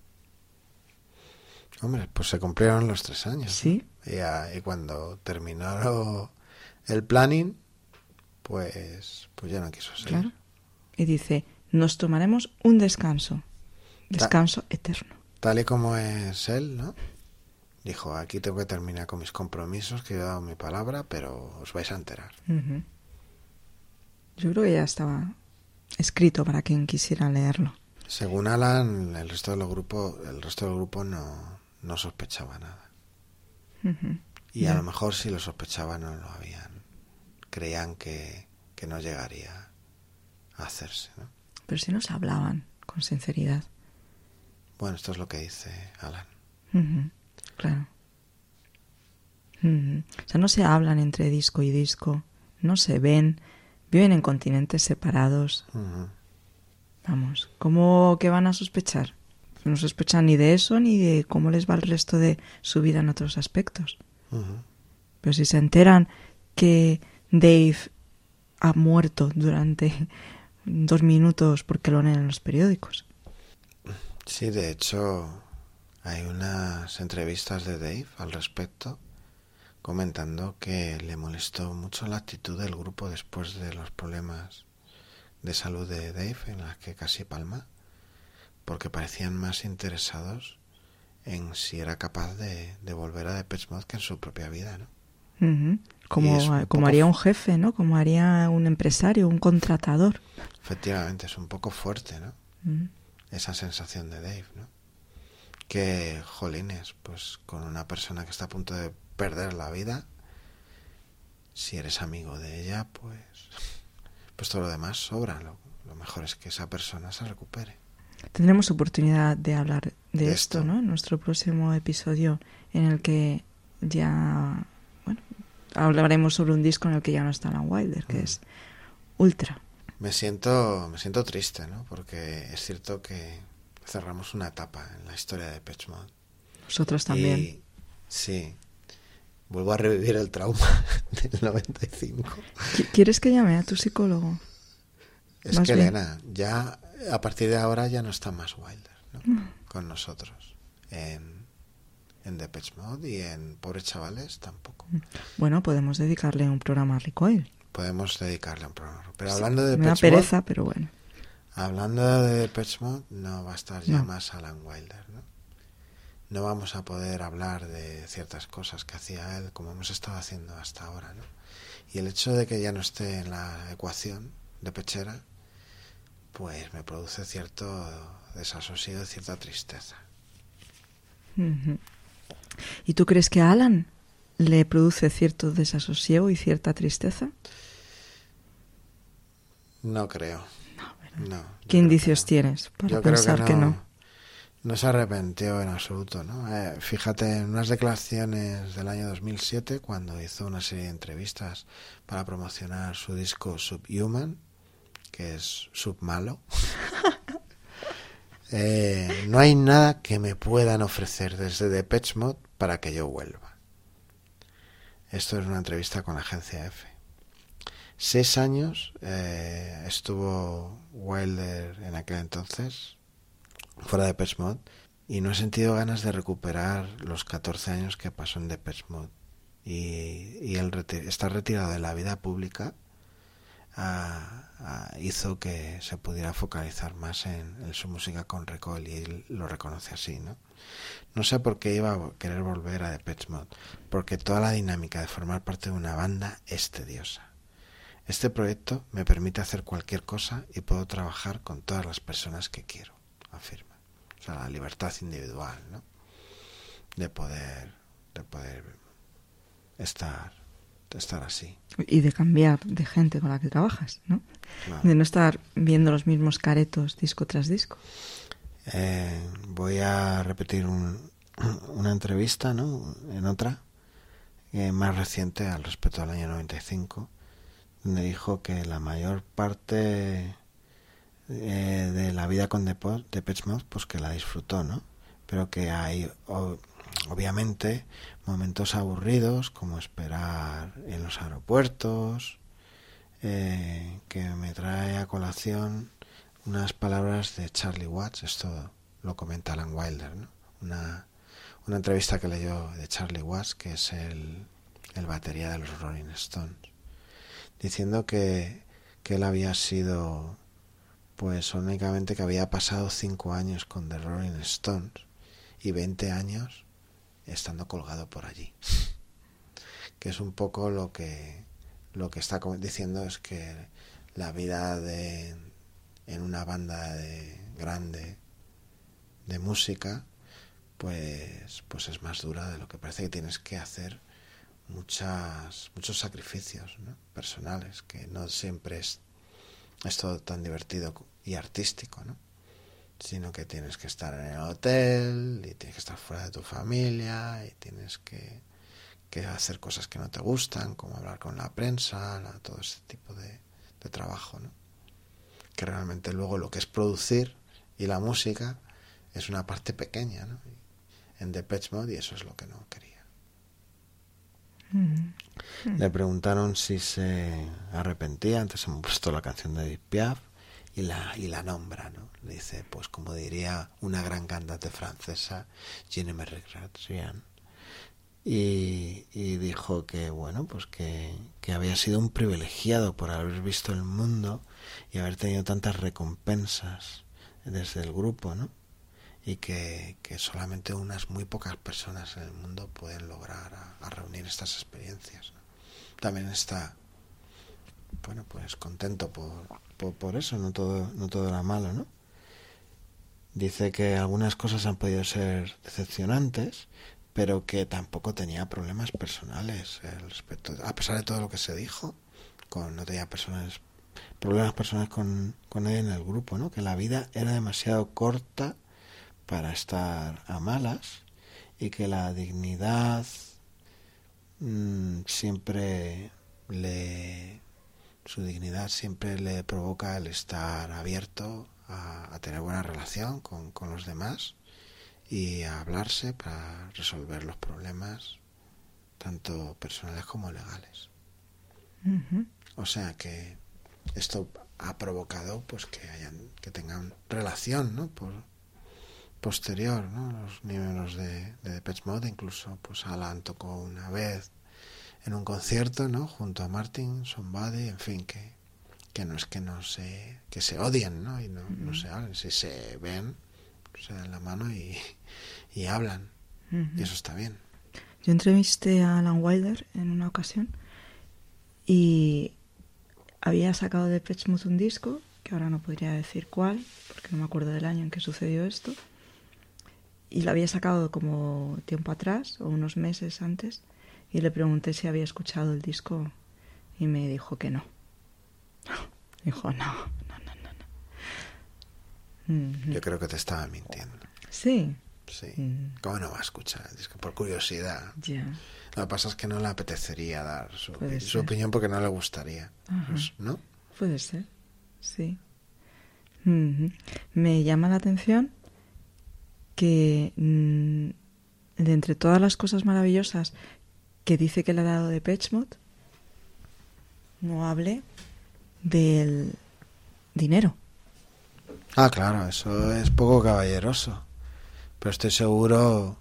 Hombre, pues se cumplieron los tres años. Sí. ¿No? Y, a, y cuando terminó el planning, pues, pues ya no quiso seguir. Claro. Y dice, nos tomaremos un descanso. Descanso Ta- eterno. Tal y como es él, ¿no? Dijo, aquí tengo que terminar con mis compromisos, que yo he dado mi palabra, pero os vais a enterar. Uh-huh. Yo creo que ya estaba escrito para quien quisiera leerlo. Según Alan, el resto del grupo, el resto del grupo no, no sospechaba nada. Uh-huh. Y yeah. a lo mejor si lo sospechaban no lo habían. Creían que, que no llegaría a hacerse, ¿no? Pero si nos hablaban con sinceridad. Bueno, esto es lo que dice Alan. Uh-huh. Claro. Uh-huh. O sea, no se hablan entre disco y disco, no se ven, viven en continentes separados. Uh-huh. Vamos, ¿cómo que van a sospechar? No sospechan ni de eso ni de cómo les va el resto de su vida en otros aspectos. Uh-huh. Pero si se enteran que Dave ha muerto durante dos minutos porque lo leen en los periódicos. Sí, de hecho, hay unas entrevistas de Dave al respecto, comentando que le molestó mucho la actitud del grupo después de los problemas de salud de Dave, en las que casi palma, porque parecían más interesados en si era capaz de, de volver a Depeche Mode que en su propia vida, ¿no? Uh-huh. Como, como haría un jefe, ¿no? Como haría un empresario, un contratador. Efectivamente, es un poco fuerte, ¿no? Uh-huh. Esa sensación de Dave, ¿no? Que, jolines, pues con una persona que está a punto de perder la vida, si eres amigo de ella, pues pues todo lo demás sobra. Lo, lo mejor es que esa persona se recupere. Tendremos oportunidad de hablar de, de esto, esto, ¿no? En nuestro próximo episodio, en el que ya, bueno, hablaremos sobre un disco en el que ya no está Alan Wilder, que mm. es Ultra. Me siento, me siento triste, ¿no? Porque es cierto que cerramos una etapa en la historia de Depeche Mode. Nosotros también. Y, sí. Vuelvo a revivir el trauma del noventa y cinco. ¿Quieres que llame a tu psicólogo? Es que, bien? Elena, ya a partir de ahora ya no está más Wilder, ¿no? Mm. Con nosotros. En, en Depeche Mode y en Pobres Chavales tampoco. Bueno, podemos dedicarle un programa a Recoil. Podemos dedicarle un programa. Pero sí, hablando de Depeche Mode... Me da pereza, Mode, pero bueno. Hablando de Depeche Mode, no va a estar ya no. más Alan Wilder, ¿no? No vamos a poder hablar de ciertas cosas que hacía él como hemos estado haciendo hasta ahora, ¿no? Y el hecho de que ya no esté en la ecuación de Pechera, pues me produce cierto desasosiego y cierta tristeza. Uh-huh. ¿Y tú crees que a Alan le produce cierto desasosiego y cierta tristeza? No creo. No, no ¿Qué indicios no. tienes para yo pensar creo que no? que no? No se arrepintió en absoluto, ¿no? Eh, fíjate, en unas declaraciones del año dos mil siete, cuando hizo una serie de entrevistas para promocionar su disco Subhuman, que es submalo, eh, no hay nada que me puedan ofrecer desde Depeche Mode para que yo vuelva. Esto es una entrevista con la agencia F. Seis años eh, estuvo Wilder en aquel entonces fuera de Depeche Mode y no he sentido ganas de recuperar los catorce años que pasó en Depeche Mode. Y, y el reti- estar retirado de la vida pública ah, ah, hizo que se pudiera focalizar más en, en su música con Recoil, y él lo reconoce así, ¿no? No sé por qué iba a querer volver a Depeche Mode, porque toda la dinámica de formar parte de una banda es tediosa. Este proyecto me permite hacer cualquier cosa y puedo trabajar con todas las personas que quiero, afirma. O sea, la libertad individual, ¿no? De poder, de poder estar, de estar así. Y de cambiar de gente con la que trabajas, ¿no? Claro. De no estar viendo los mismos caretos disco tras disco. Eh, voy a repetir un, una entrevista, ¿no? En otra, eh, más reciente al respecto del año noventa y cinco, donde dijo que la mayor parte eh, de la vida con Depeche Mode, pues que la disfrutó, ¿no? Pero que hay, o, obviamente, momentos aburridos, como esperar en los aeropuertos, eh, que me trae a colación unas palabras de Charlie Watts. Esto lo comenta Alan Wilder, ¿no? Una, una entrevista que leyó de Charlie Watts, que es el, el batería de los Rolling Stones, diciendo que, que él había sido, pues únicamente que había pasado cinco años con The Rolling Stones y veinte años estando colgado por allí. Que es un poco lo que lo que está diciendo, es que la vida de en una banda de grande de música, pues pues es más dura de lo que parece, que tienes que hacer muchas muchos sacrificios, ¿no? Personales, que no siempre es, es todo tan divertido y artístico, ¿no? Sino que tienes que estar en el hotel y tienes que estar fuera de tu familia y tienes que, que hacer cosas que no te gustan, como hablar con la prensa, la, todo ese tipo de, de trabajo, ¿no? Que realmente luego lo que es producir y la música es una parte pequeña, ¿no? En Depeche Mode, y eso es lo que no quería. Mm. Le preguntaron si se arrepentía. Antes hemos puesto la canción de Edith Piaf y la, y la nombra, ¿no? Le dice, pues como diría una gran cantante francesa, je ne me regrette rien. Y, y dijo que, bueno, pues que, que había sido un privilegiado por haber visto el mundo y haber tenido tantas recompensas desde el grupo, ¿no? Y que, que solamente unas muy pocas personas en el mundo pueden lograr a, a reunir estas experiencias, ¿no? También está, bueno, pues contento por, por, por eso, no todo, no todo era malo, ¿no? Dice que algunas cosas han podido ser decepcionantes, pero que tampoco tenía problemas personales al respecto. A pesar de todo lo que se dijo, con, no tenía personas, problemas personales con, con él en el grupo, ¿no? Que la vida era demasiado corta para estar a malas y que la dignidad mmm, siempre le su dignidad siempre le provoca el estar abierto a, a tener buena relación con, con los demás y a hablarse para resolver los problemas tanto personales como legales. Uh-huh. O sea que esto ha provocado pues que hayan que tengan relación, ¿no? Por posterior, ¿no? Los miembros de, de Depeche Mode, incluso pues Alan tocó una vez en un concierto, ¿no? Junto a Martin, Somebody, en fin, que, que no es que no se que se odien, ¿no? Y no, uh-huh. no se hablen, si se ven, se dan la mano y, y hablan, uh-huh. y eso está bien. Yo entrevisté a Alan Wilder en una ocasión y había sacado de Depeche Mode un disco, que ahora no podría decir cuál, porque no me acuerdo del año en que sucedió esto, y lo había sacado como tiempo atrás, o unos meses antes, y le pregunté si había escuchado el disco y me dijo que no. Dijo, no, no, no, no, no. Yo creo que te estaba mintiendo. Sí. Sí. Mm. ¿Cómo no va a escuchar el disco? Por curiosidad. Ya. Yeah. Lo que pasa es que no le apetecería dar su, su opinión porque no le gustaría. Pues, ¿no? Puede ser, sí. Mm-hmm. Me llama la atención que mmm, de entre todas las cosas maravillosas que dice que le ha dado Depeche Mode, no hable del dinero. Ah, claro, eso es poco caballeroso. Pero estoy seguro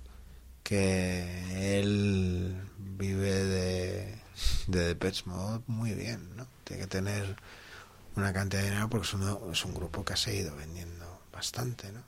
que él vive de, de Depeche Mode muy bien, ¿no? Tiene que tener una cantidad de dinero porque es, uno, es un grupo que ha seguido vendiendo bastante, ¿no?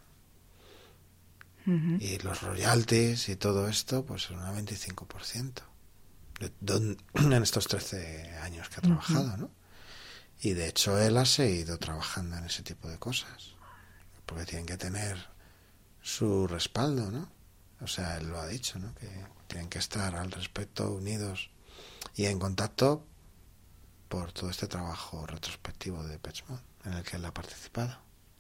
Uh-huh. Y los royalties y todo esto, pues son un veinticinco por ciento de, de, en estos trece años que ha trabajado, uh-huh. ¿no? Y de hecho él ha seguido trabajando en ese tipo de cosas, porque tienen que tener su respaldo, ¿no? O sea, él lo ha dicho, ¿no? Que tienen que estar al respecto unidos y en contacto por todo este trabajo retrospectivo de Depeche Mode en el que él ha participado.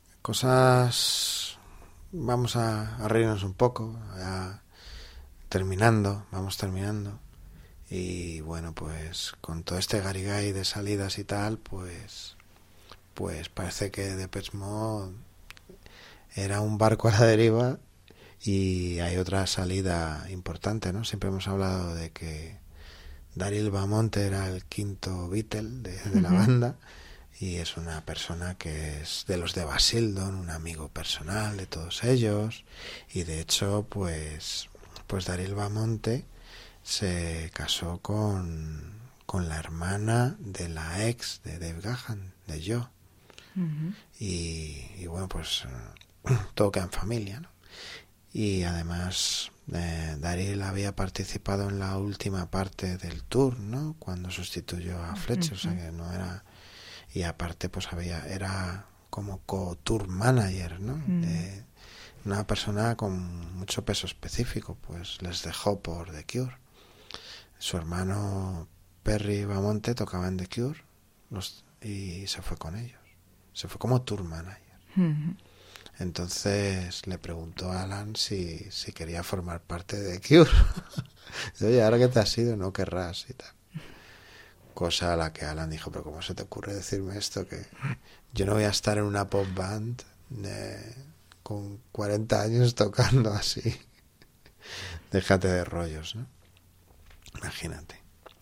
Cosas... Vamos a, a reírnos un poco, a, terminando, vamos terminando. Y bueno, pues con todo este garigay de salidas y tal, pues pues parece que Depeche Mode era un barco a la deriva y hay otra salida importante, ¿no? Siempre hemos hablado de que Daryl Bamonte era el quinto Beatle de, de la banda y es una persona que es de los de Basildon, un amigo personal de todos ellos, y de hecho pues pues Daryl Bamonte se casó con con la hermana de la ex de Dave Gahan, de Joe. Uh-huh. y, y bueno, pues todo queda en familia, ¿no? Y además eh, Daryl había participado en la última parte del tour, ¿no? Cuando sustituyó a Fletcher, uh-huh. O sea que no era... Y aparte pues había era como co-tour manager, ¿no? Uh-huh. De una persona con mucho peso específico, pues les dejó por The Cure. Su hermano Perry Bamonte tocaba en The Cure los, y se fue con ellos. Se fue como tour manager. Uh-huh. Entonces le preguntó a Alan si, si quería formar parte de The Cure. Oye, ahora que te has ido, no querrás y tal. Cosa a la que Alan dijo, pero ¿cómo se te ocurre decirme esto? Que yo no voy a estar en una pop band eh, con cuarenta años tocando así. Déjate de rollos, ¿no? Imagínate.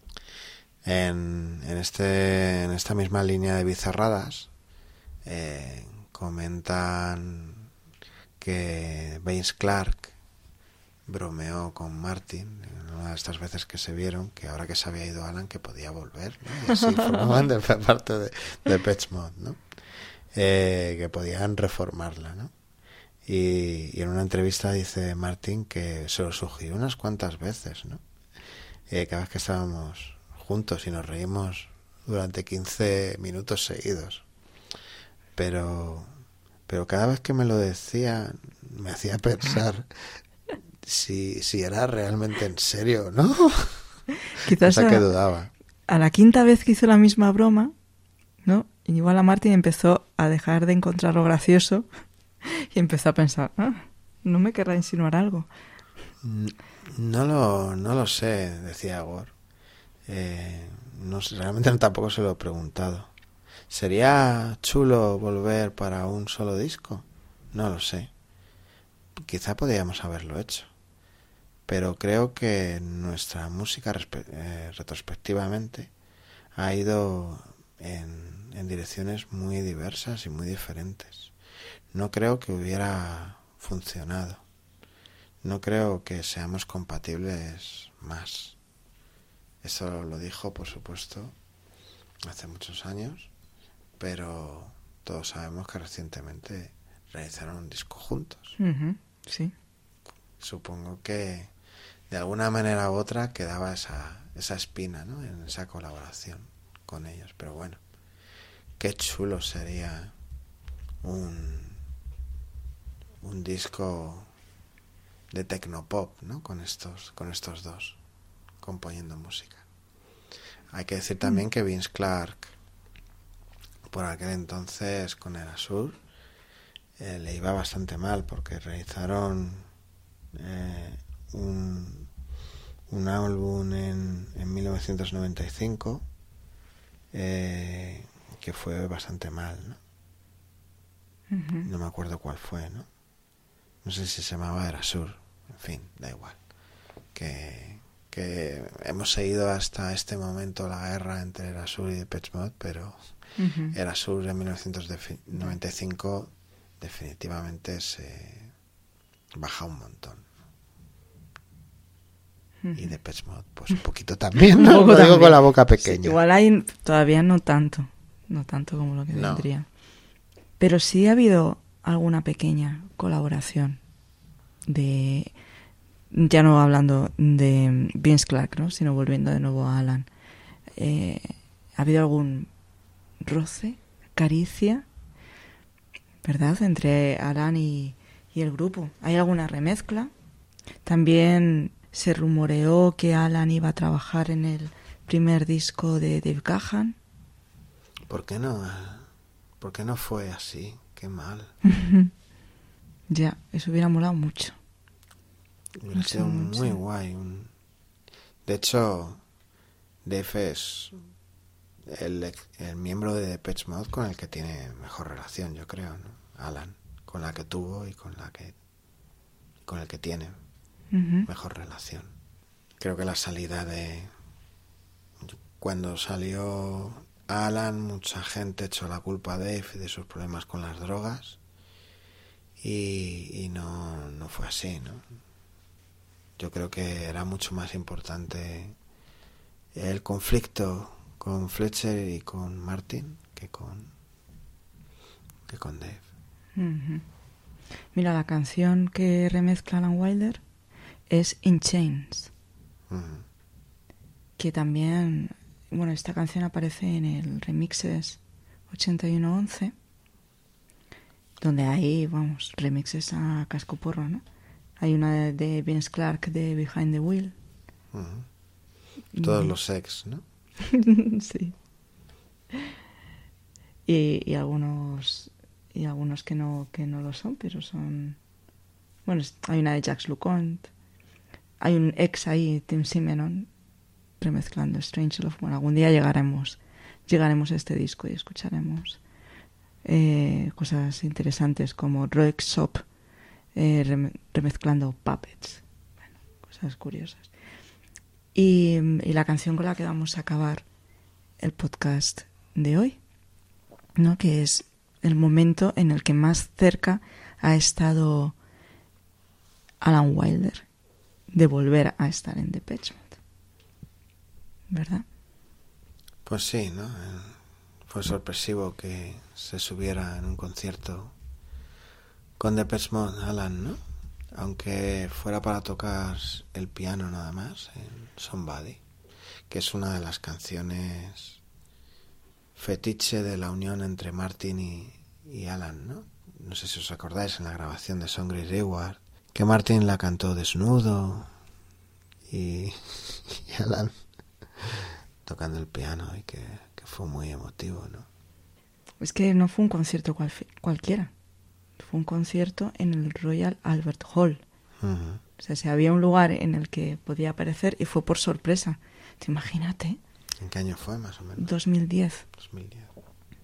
En, en, este, en esta misma línea de bizarradas eh, comentan que Vince Clarke bromeó con Martin en una de estas veces que se vieron, que ahora que se había ido Alan que podía volver, ¿no? Y así formaban de parte de, de Depeche Mode, ¿no? Eh, que podían reformarla, ¿no? Y, y en una entrevista dice Martin que se lo sugirió unas cuantas veces, ¿no? Eh, cada vez que estábamos juntos y nos reímos durante quince minutos seguidos, pero pero cada vez que me lo decía me hacía pensar si, si era realmente en serio, ¿no? Quizás o sea, que a, dudaba. A la quinta vez que hizo la misma broma, ¿no? Igual a Martin empezó a dejar de encontrarlo gracioso y empezó a pensar, ah, ¿no me querrá insinuar algo? No lo, no lo sé, decía Gore. Eh, no sé, realmente tampoco se lo he preguntado. ¿Sería chulo volver para un solo disco? No lo sé. Quizá podríamos haberlo hecho. Pero creo que nuestra música respe- eh, retrospectivamente ha ido en, en direcciones muy diversas y muy diferentes. No creo que hubiera funcionado. No creo que seamos compatibles más. Eso lo dijo, por supuesto, hace muchos años, pero todos sabemos que recientemente realizaron un disco juntos. Uh-huh. Sí. Supongo que de alguna manera u otra quedaba esa, esa espina, ¿no? En esa colaboración con ellos. Pero bueno, qué chulo sería un, un disco de tecnopop, ¿no? Con estos, con estos dos componiendo música. Hay que decir también que Vince Clarke, por aquel entonces con Erasure, eh, le iba bastante mal porque realizaron eh, un, un álbum en, en mil novecientos noventa y cinco eh, que fue bastante mal, ¿no? Uh-huh. No me acuerdo cuál fue, ¿no? No sé si se llamaba Erasure, en fin, da igual. Que, que hemos seguido hasta este momento la guerra entre Erasure y Depeche Mode, pero uh-huh. Erasure en mil novecientos noventa y cinco definitivamente se baja un montón. Uh-huh. Y Depeche Mode, pues un poquito también, ¿no? Lo digo con la boca pequeña. Sí, igual hay, todavía no tanto, no tanto como lo que no. vendría. Pero sí ha habido alguna pequeña colaboración de... Ya no hablando de Vince Clarke, ¿no? Sino volviendo de nuevo a Alan. Eh, ¿Ha habido algún roce, caricia, verdad, entre Alan y, y el grupo? ¿Hay alguna remezcla? También se rumoreó que Alan iba a trabajar en el primer disco de Dave Gahan. ¿Por qué no? ¿Por qué no fue así? Qué mal. Ya, eso hubiera molado mucho. Hubiera mucho, sido muy mucho. guay. Un... De hecho, Dave es el, el miembro de Depeche Mode con el que tiene mejor relación, yo creo, ¿no? Alan, con la que tuvo y con la que con el que tiene uh-huh. mejor relación. Creo que la salida de... Cuando salió Alan, mucha gente echó la culpa a Dave de sus problemas con las drogas y, y no, no fue así, ¿no? Yo creo que era mucho más importante el conflicto con Fletcher y con Martin que con que con Dave. Uh-huh. Mira, la canción que remezcla Alan Wilder es In Chains, uh-huh. que también, bueno, esta canción aparece en el Remixes ochenta y uno once, donde hay, vamos, remixes a cascoporro, ¿no? Hay una de, de Vince Clarke de Behind the Wheel. Uh-huh. Todos y... los ex, ¿no? Sí. Y, y algunos y algunos que no que no lo son, pero son... Bueno, hay una de Jacques LeConte. Hay un ex ahí, Tim Simenon, remezclando Strange Love. Bueno, algún día llegaremos llegaremos a este disco y escucharemos eh, cosas interesantes como Roy Shop, Eh, rem- remezclando Puppets, bueno, cosas curiosas. Y, y la canción con la que vamos a acabar el podcast de hoy, ¿no? Que es el momento en el que más cerca ha estado Alan Wilder de volver a estar en Depeche Mode, ¿verdad? Pues sí, ¿no? Fue sorpresivo que se subiera en un concierto con Depeche Mode, Alan, ¿no? Aunque fuera para tocar el piano nada más en Somebody, que es una de las canciones fetiche de la unión entre Martin y, y Alan, ¿no? No sé si os acordáis en la grabación de Songray Reward, que Martin la cantó desnudo y, y Alan tocando el piano y que, que fue muy emotivo, ¿no? Es que no fue un concierto cual, cualquiera. Fue un concierto en el Royal Albert Hall. Uh-huh. O sea, si había un lugar en el que podía aparecer y fue por sorpresa. ¿Te imagínate? ¿En qué año fue, más o menos? dos mil diez. dos mil diez.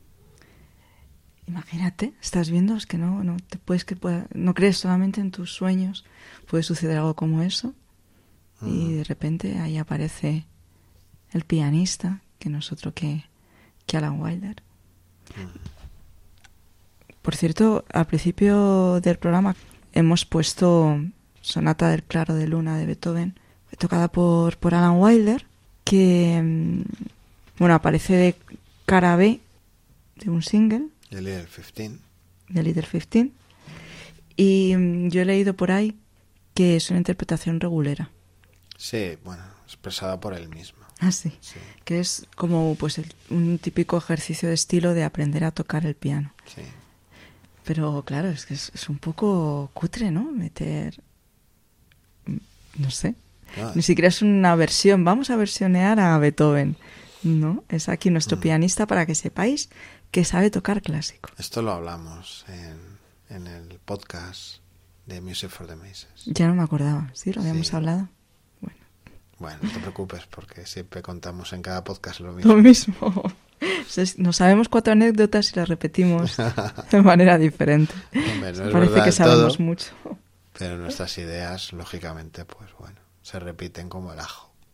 Imagínate, estás viendo, es que no, no te puedes que pueda, no crees solamente en tus sueños, puede suceder algo como eso. Uh-huh. Y de repente ahí aparece el pianista, que no es otro que, que Alan Wilder. Uh-huh. Por cierto, al principio del programa hemos puesto Sonata del Claro de Luna de Beethoven, tocada por, por Alan Wilder, que bueno, aparece de cara B de un single. The Little Fifteen. The Little Fifteen. Y yo he leído por ahí que es una interpretación regulera. Sí, bueno, expresada por él mismo. Ah, sí. Sí. Que es como pues el, un típico ejercicio de estilo de aprender a tocar el piano. Sí. Pero claro, es que es, es un poco cutre, ¿no? Meter... No sé. No, Ni siquiera es una versión. Vamos a versionear a Beethoven. No, es aquí nuestro mm. pianista para que sepáis que sabe tocar clásico. Esto lo hablamos en, en el podcast de Music for the Masses. Ya no me acordaba. ¿Sí? ¿Lo habíamos sí. hablado? Bueno. Bueno, no te preocupes porque siempre contamos en cada podcast lo mismo. Lo mismo. Nos sabemos cuatro anécdotas y las repetimos de manera diferente. Hombre, no es Parece que sabemos todo, mucho. Pero nuestras ideas, lógicamente, pues bueno, se repiten como el ajo.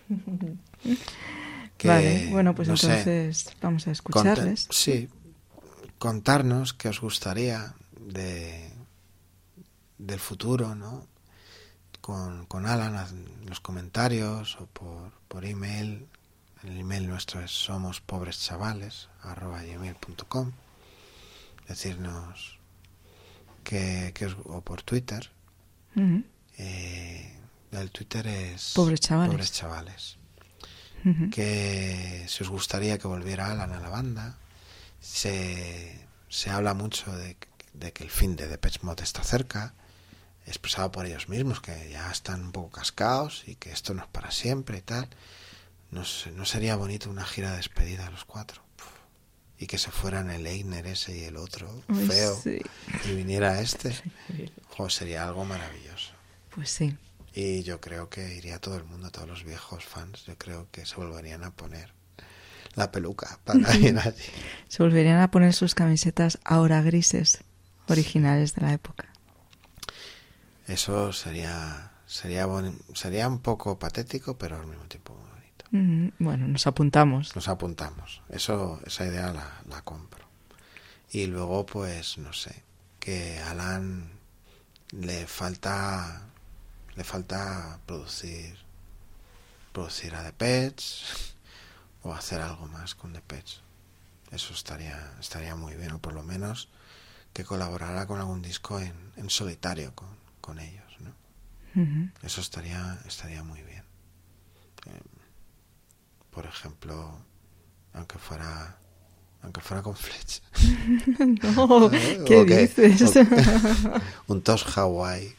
Que, vale, bueno, pues no entonces sé, vamos a escucharles. Conta- sí, contarnos qué os gustaría de del futuro, ¿no? Con, con Alan en los comentarios o por, por email. El email nuestro es somospobreschavales arroba gmail punto com. Decirnos que, que os, o por Twitter. Uh-huh. Eh, el Twitter es Pobres Chavales. Pobres Chavales. Uh-huh. Que si os gustaría que volviera Alan a la banda. Se, se habla mucho de, de que el fin de Depeche Mode está cerca, expresado por ellos mismos, que ya están un poco cascados y que esto no es para siempre y tal. No, sé, no sería bonito una gira de despedida a los cuatro. Uf. Y que se fueran el Eigner ese y el otro, Uy, feo, sí. y viniera este. Jo, sería algo maravilloso. Pues sí. Y yo creo que iría todo el mundo, todos los viejos fans, yo creo que se volverían a poner la peluca para ir allí. Se volverían a poner sus camisetas ahora grises, originales de la época. Eso sería sería boni- sería un poco patético, pero al mismo tiempo muy bonito. Mm, bueno, nos apuntamos. Nos apuntamos. Eso, esa idea la, la compro. Y luego, pues, no sé, que a Alan le falta le falta producir producir a Depeche o hacer algo más con Depeche. Eso estaría estaría muy bien, o por lo menos que colaborara con algún disco en, en solitario con, con ellos, ¿no? Uh-huh. Eso estaría estaría muy bien. Eh, por ejemplo, aunque fuera aunque fuera con Fletch. No, ¿qué Okay, dices? okay. Un Tosh Hawaii.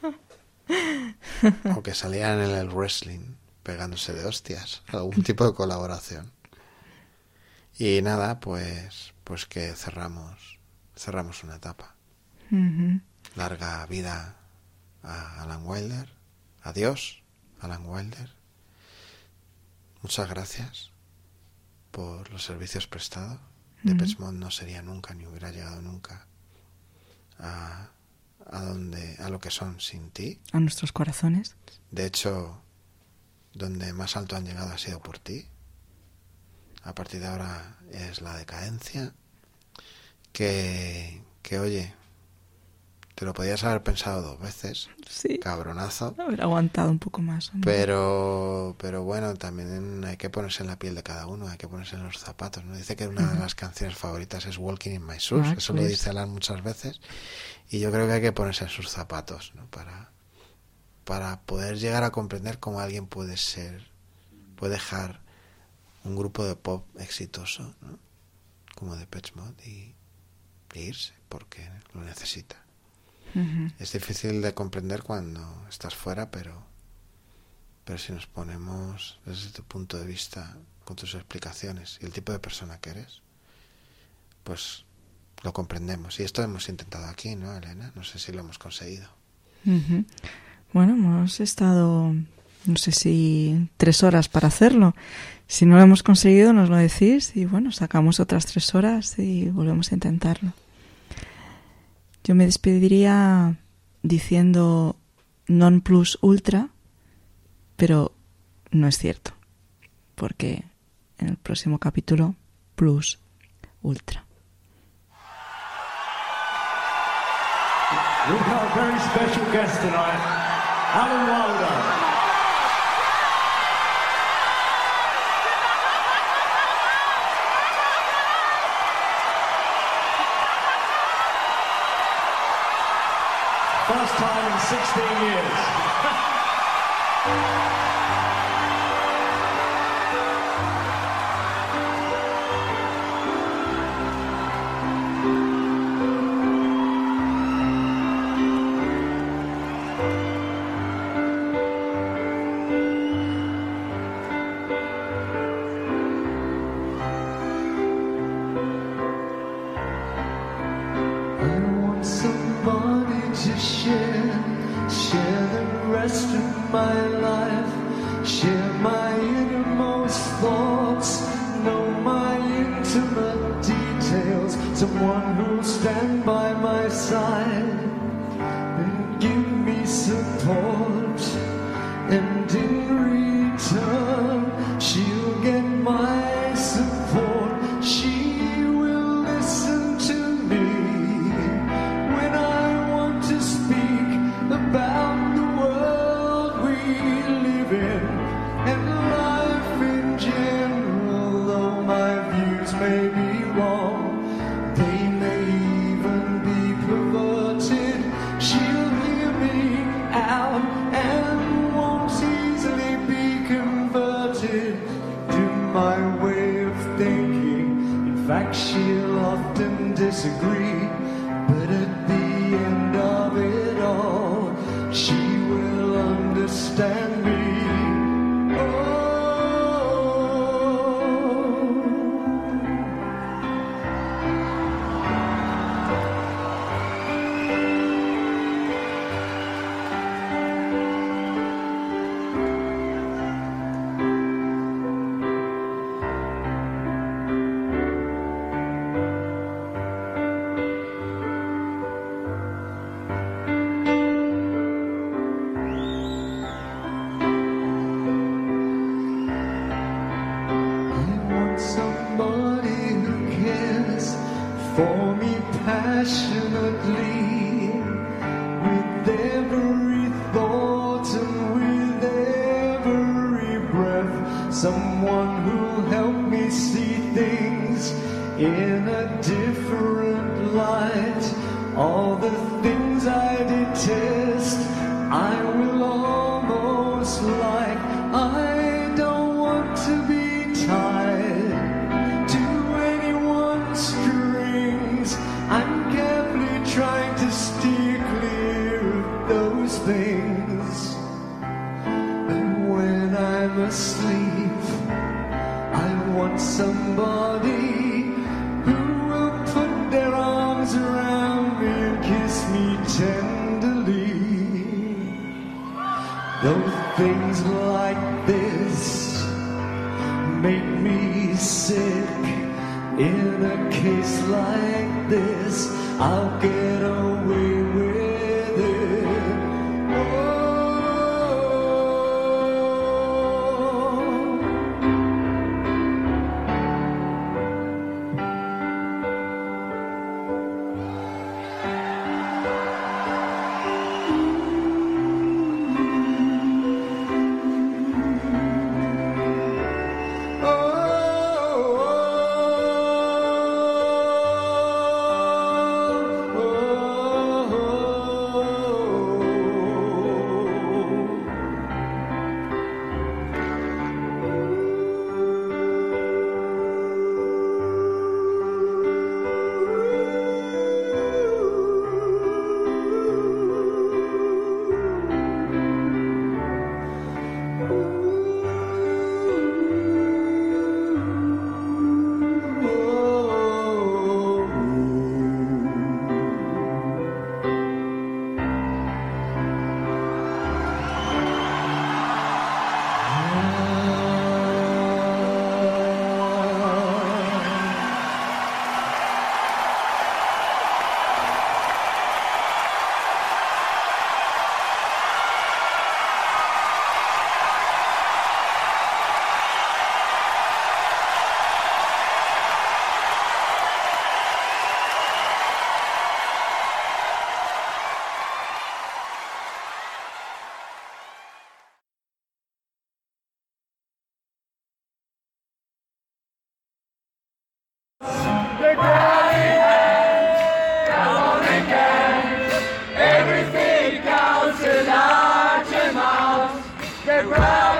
O que salieran en el wrestling pegándose de hostias. Algún tipo de colaboración. Y nada, pues pues que cerramos cerramos una etapa. Uh-huh. Larga vida a Alan Wilder. Adiós, Alan Wilder. Muchas gracias por los servicios prestados. Uh-huh. Depeche Mode no sería nunca, ni hubiera llegado nunca a, a donde, a lo que son sin ti. A nuestros corazones. De hecho, donde más alto han llegado ha sido por ti. A partir de ahora es la decadencia. Que, que oye, te lo podías haber pensado dos veces. Sí. Cabronazo. Haber aguantado un poco más. Hombre. Pero, pero bueno, también hay que ponerse en la piel de cada uno, hay que ponerse en los zapatos, ¿no? Dice que una uh-huh. de las canciones favoritas es Walking in My Shoes, ah, eso pues. Lo dice Alan muchas veces, y yo creo que hay que ponerse en sus zapatos, ¿no? Para, para poder llegar a comprender cómo alguien puede ser, puede dejar un grupo de pop exitoso, ¿no? Como Depeche Mode y, y irse, porque lo necesita. Uh-huh. Es difícil de comprender cuando estás fuera, pero pero si nos ponemos desde tu punto de vista, con tus explicaciones y el tipo de persona que eres, pues lo comprendemos. Y esto hemos intentado aquí, ¿no, Elena? No sé si lo hemos conseguido. Uh-huh. Bueno, hemos estado, no sé si tres horas para hacerlo. Si no lo hemos conseguido, nos lo decís y bueno, sacamos otras tres horas y volvemos a intentarlo. Yo me despediría diciendo non plus ultra, pero no es cierto, porque en el próximo capítulo, plus ultra. We've got a very special guest tonight, Alan Wilder. First time in sixteen years. Someone who'll stand by my side and give me support, and in return but at the end of it all, she will understand me. For me passionately, with every thought and with every breath, someone who'll help me see things in a different light. All the things I detest, I will almost like. I don't want to be tied to anyone's strings. I'm carefully trying to steer clear of those things. And when I'm asleep, I want somebody who will put their arms around me and kiss me tenderly. Though things like this make me sick, in a case like this, I'll get away with it. Oh. Everything counts in large amounts. Get ready.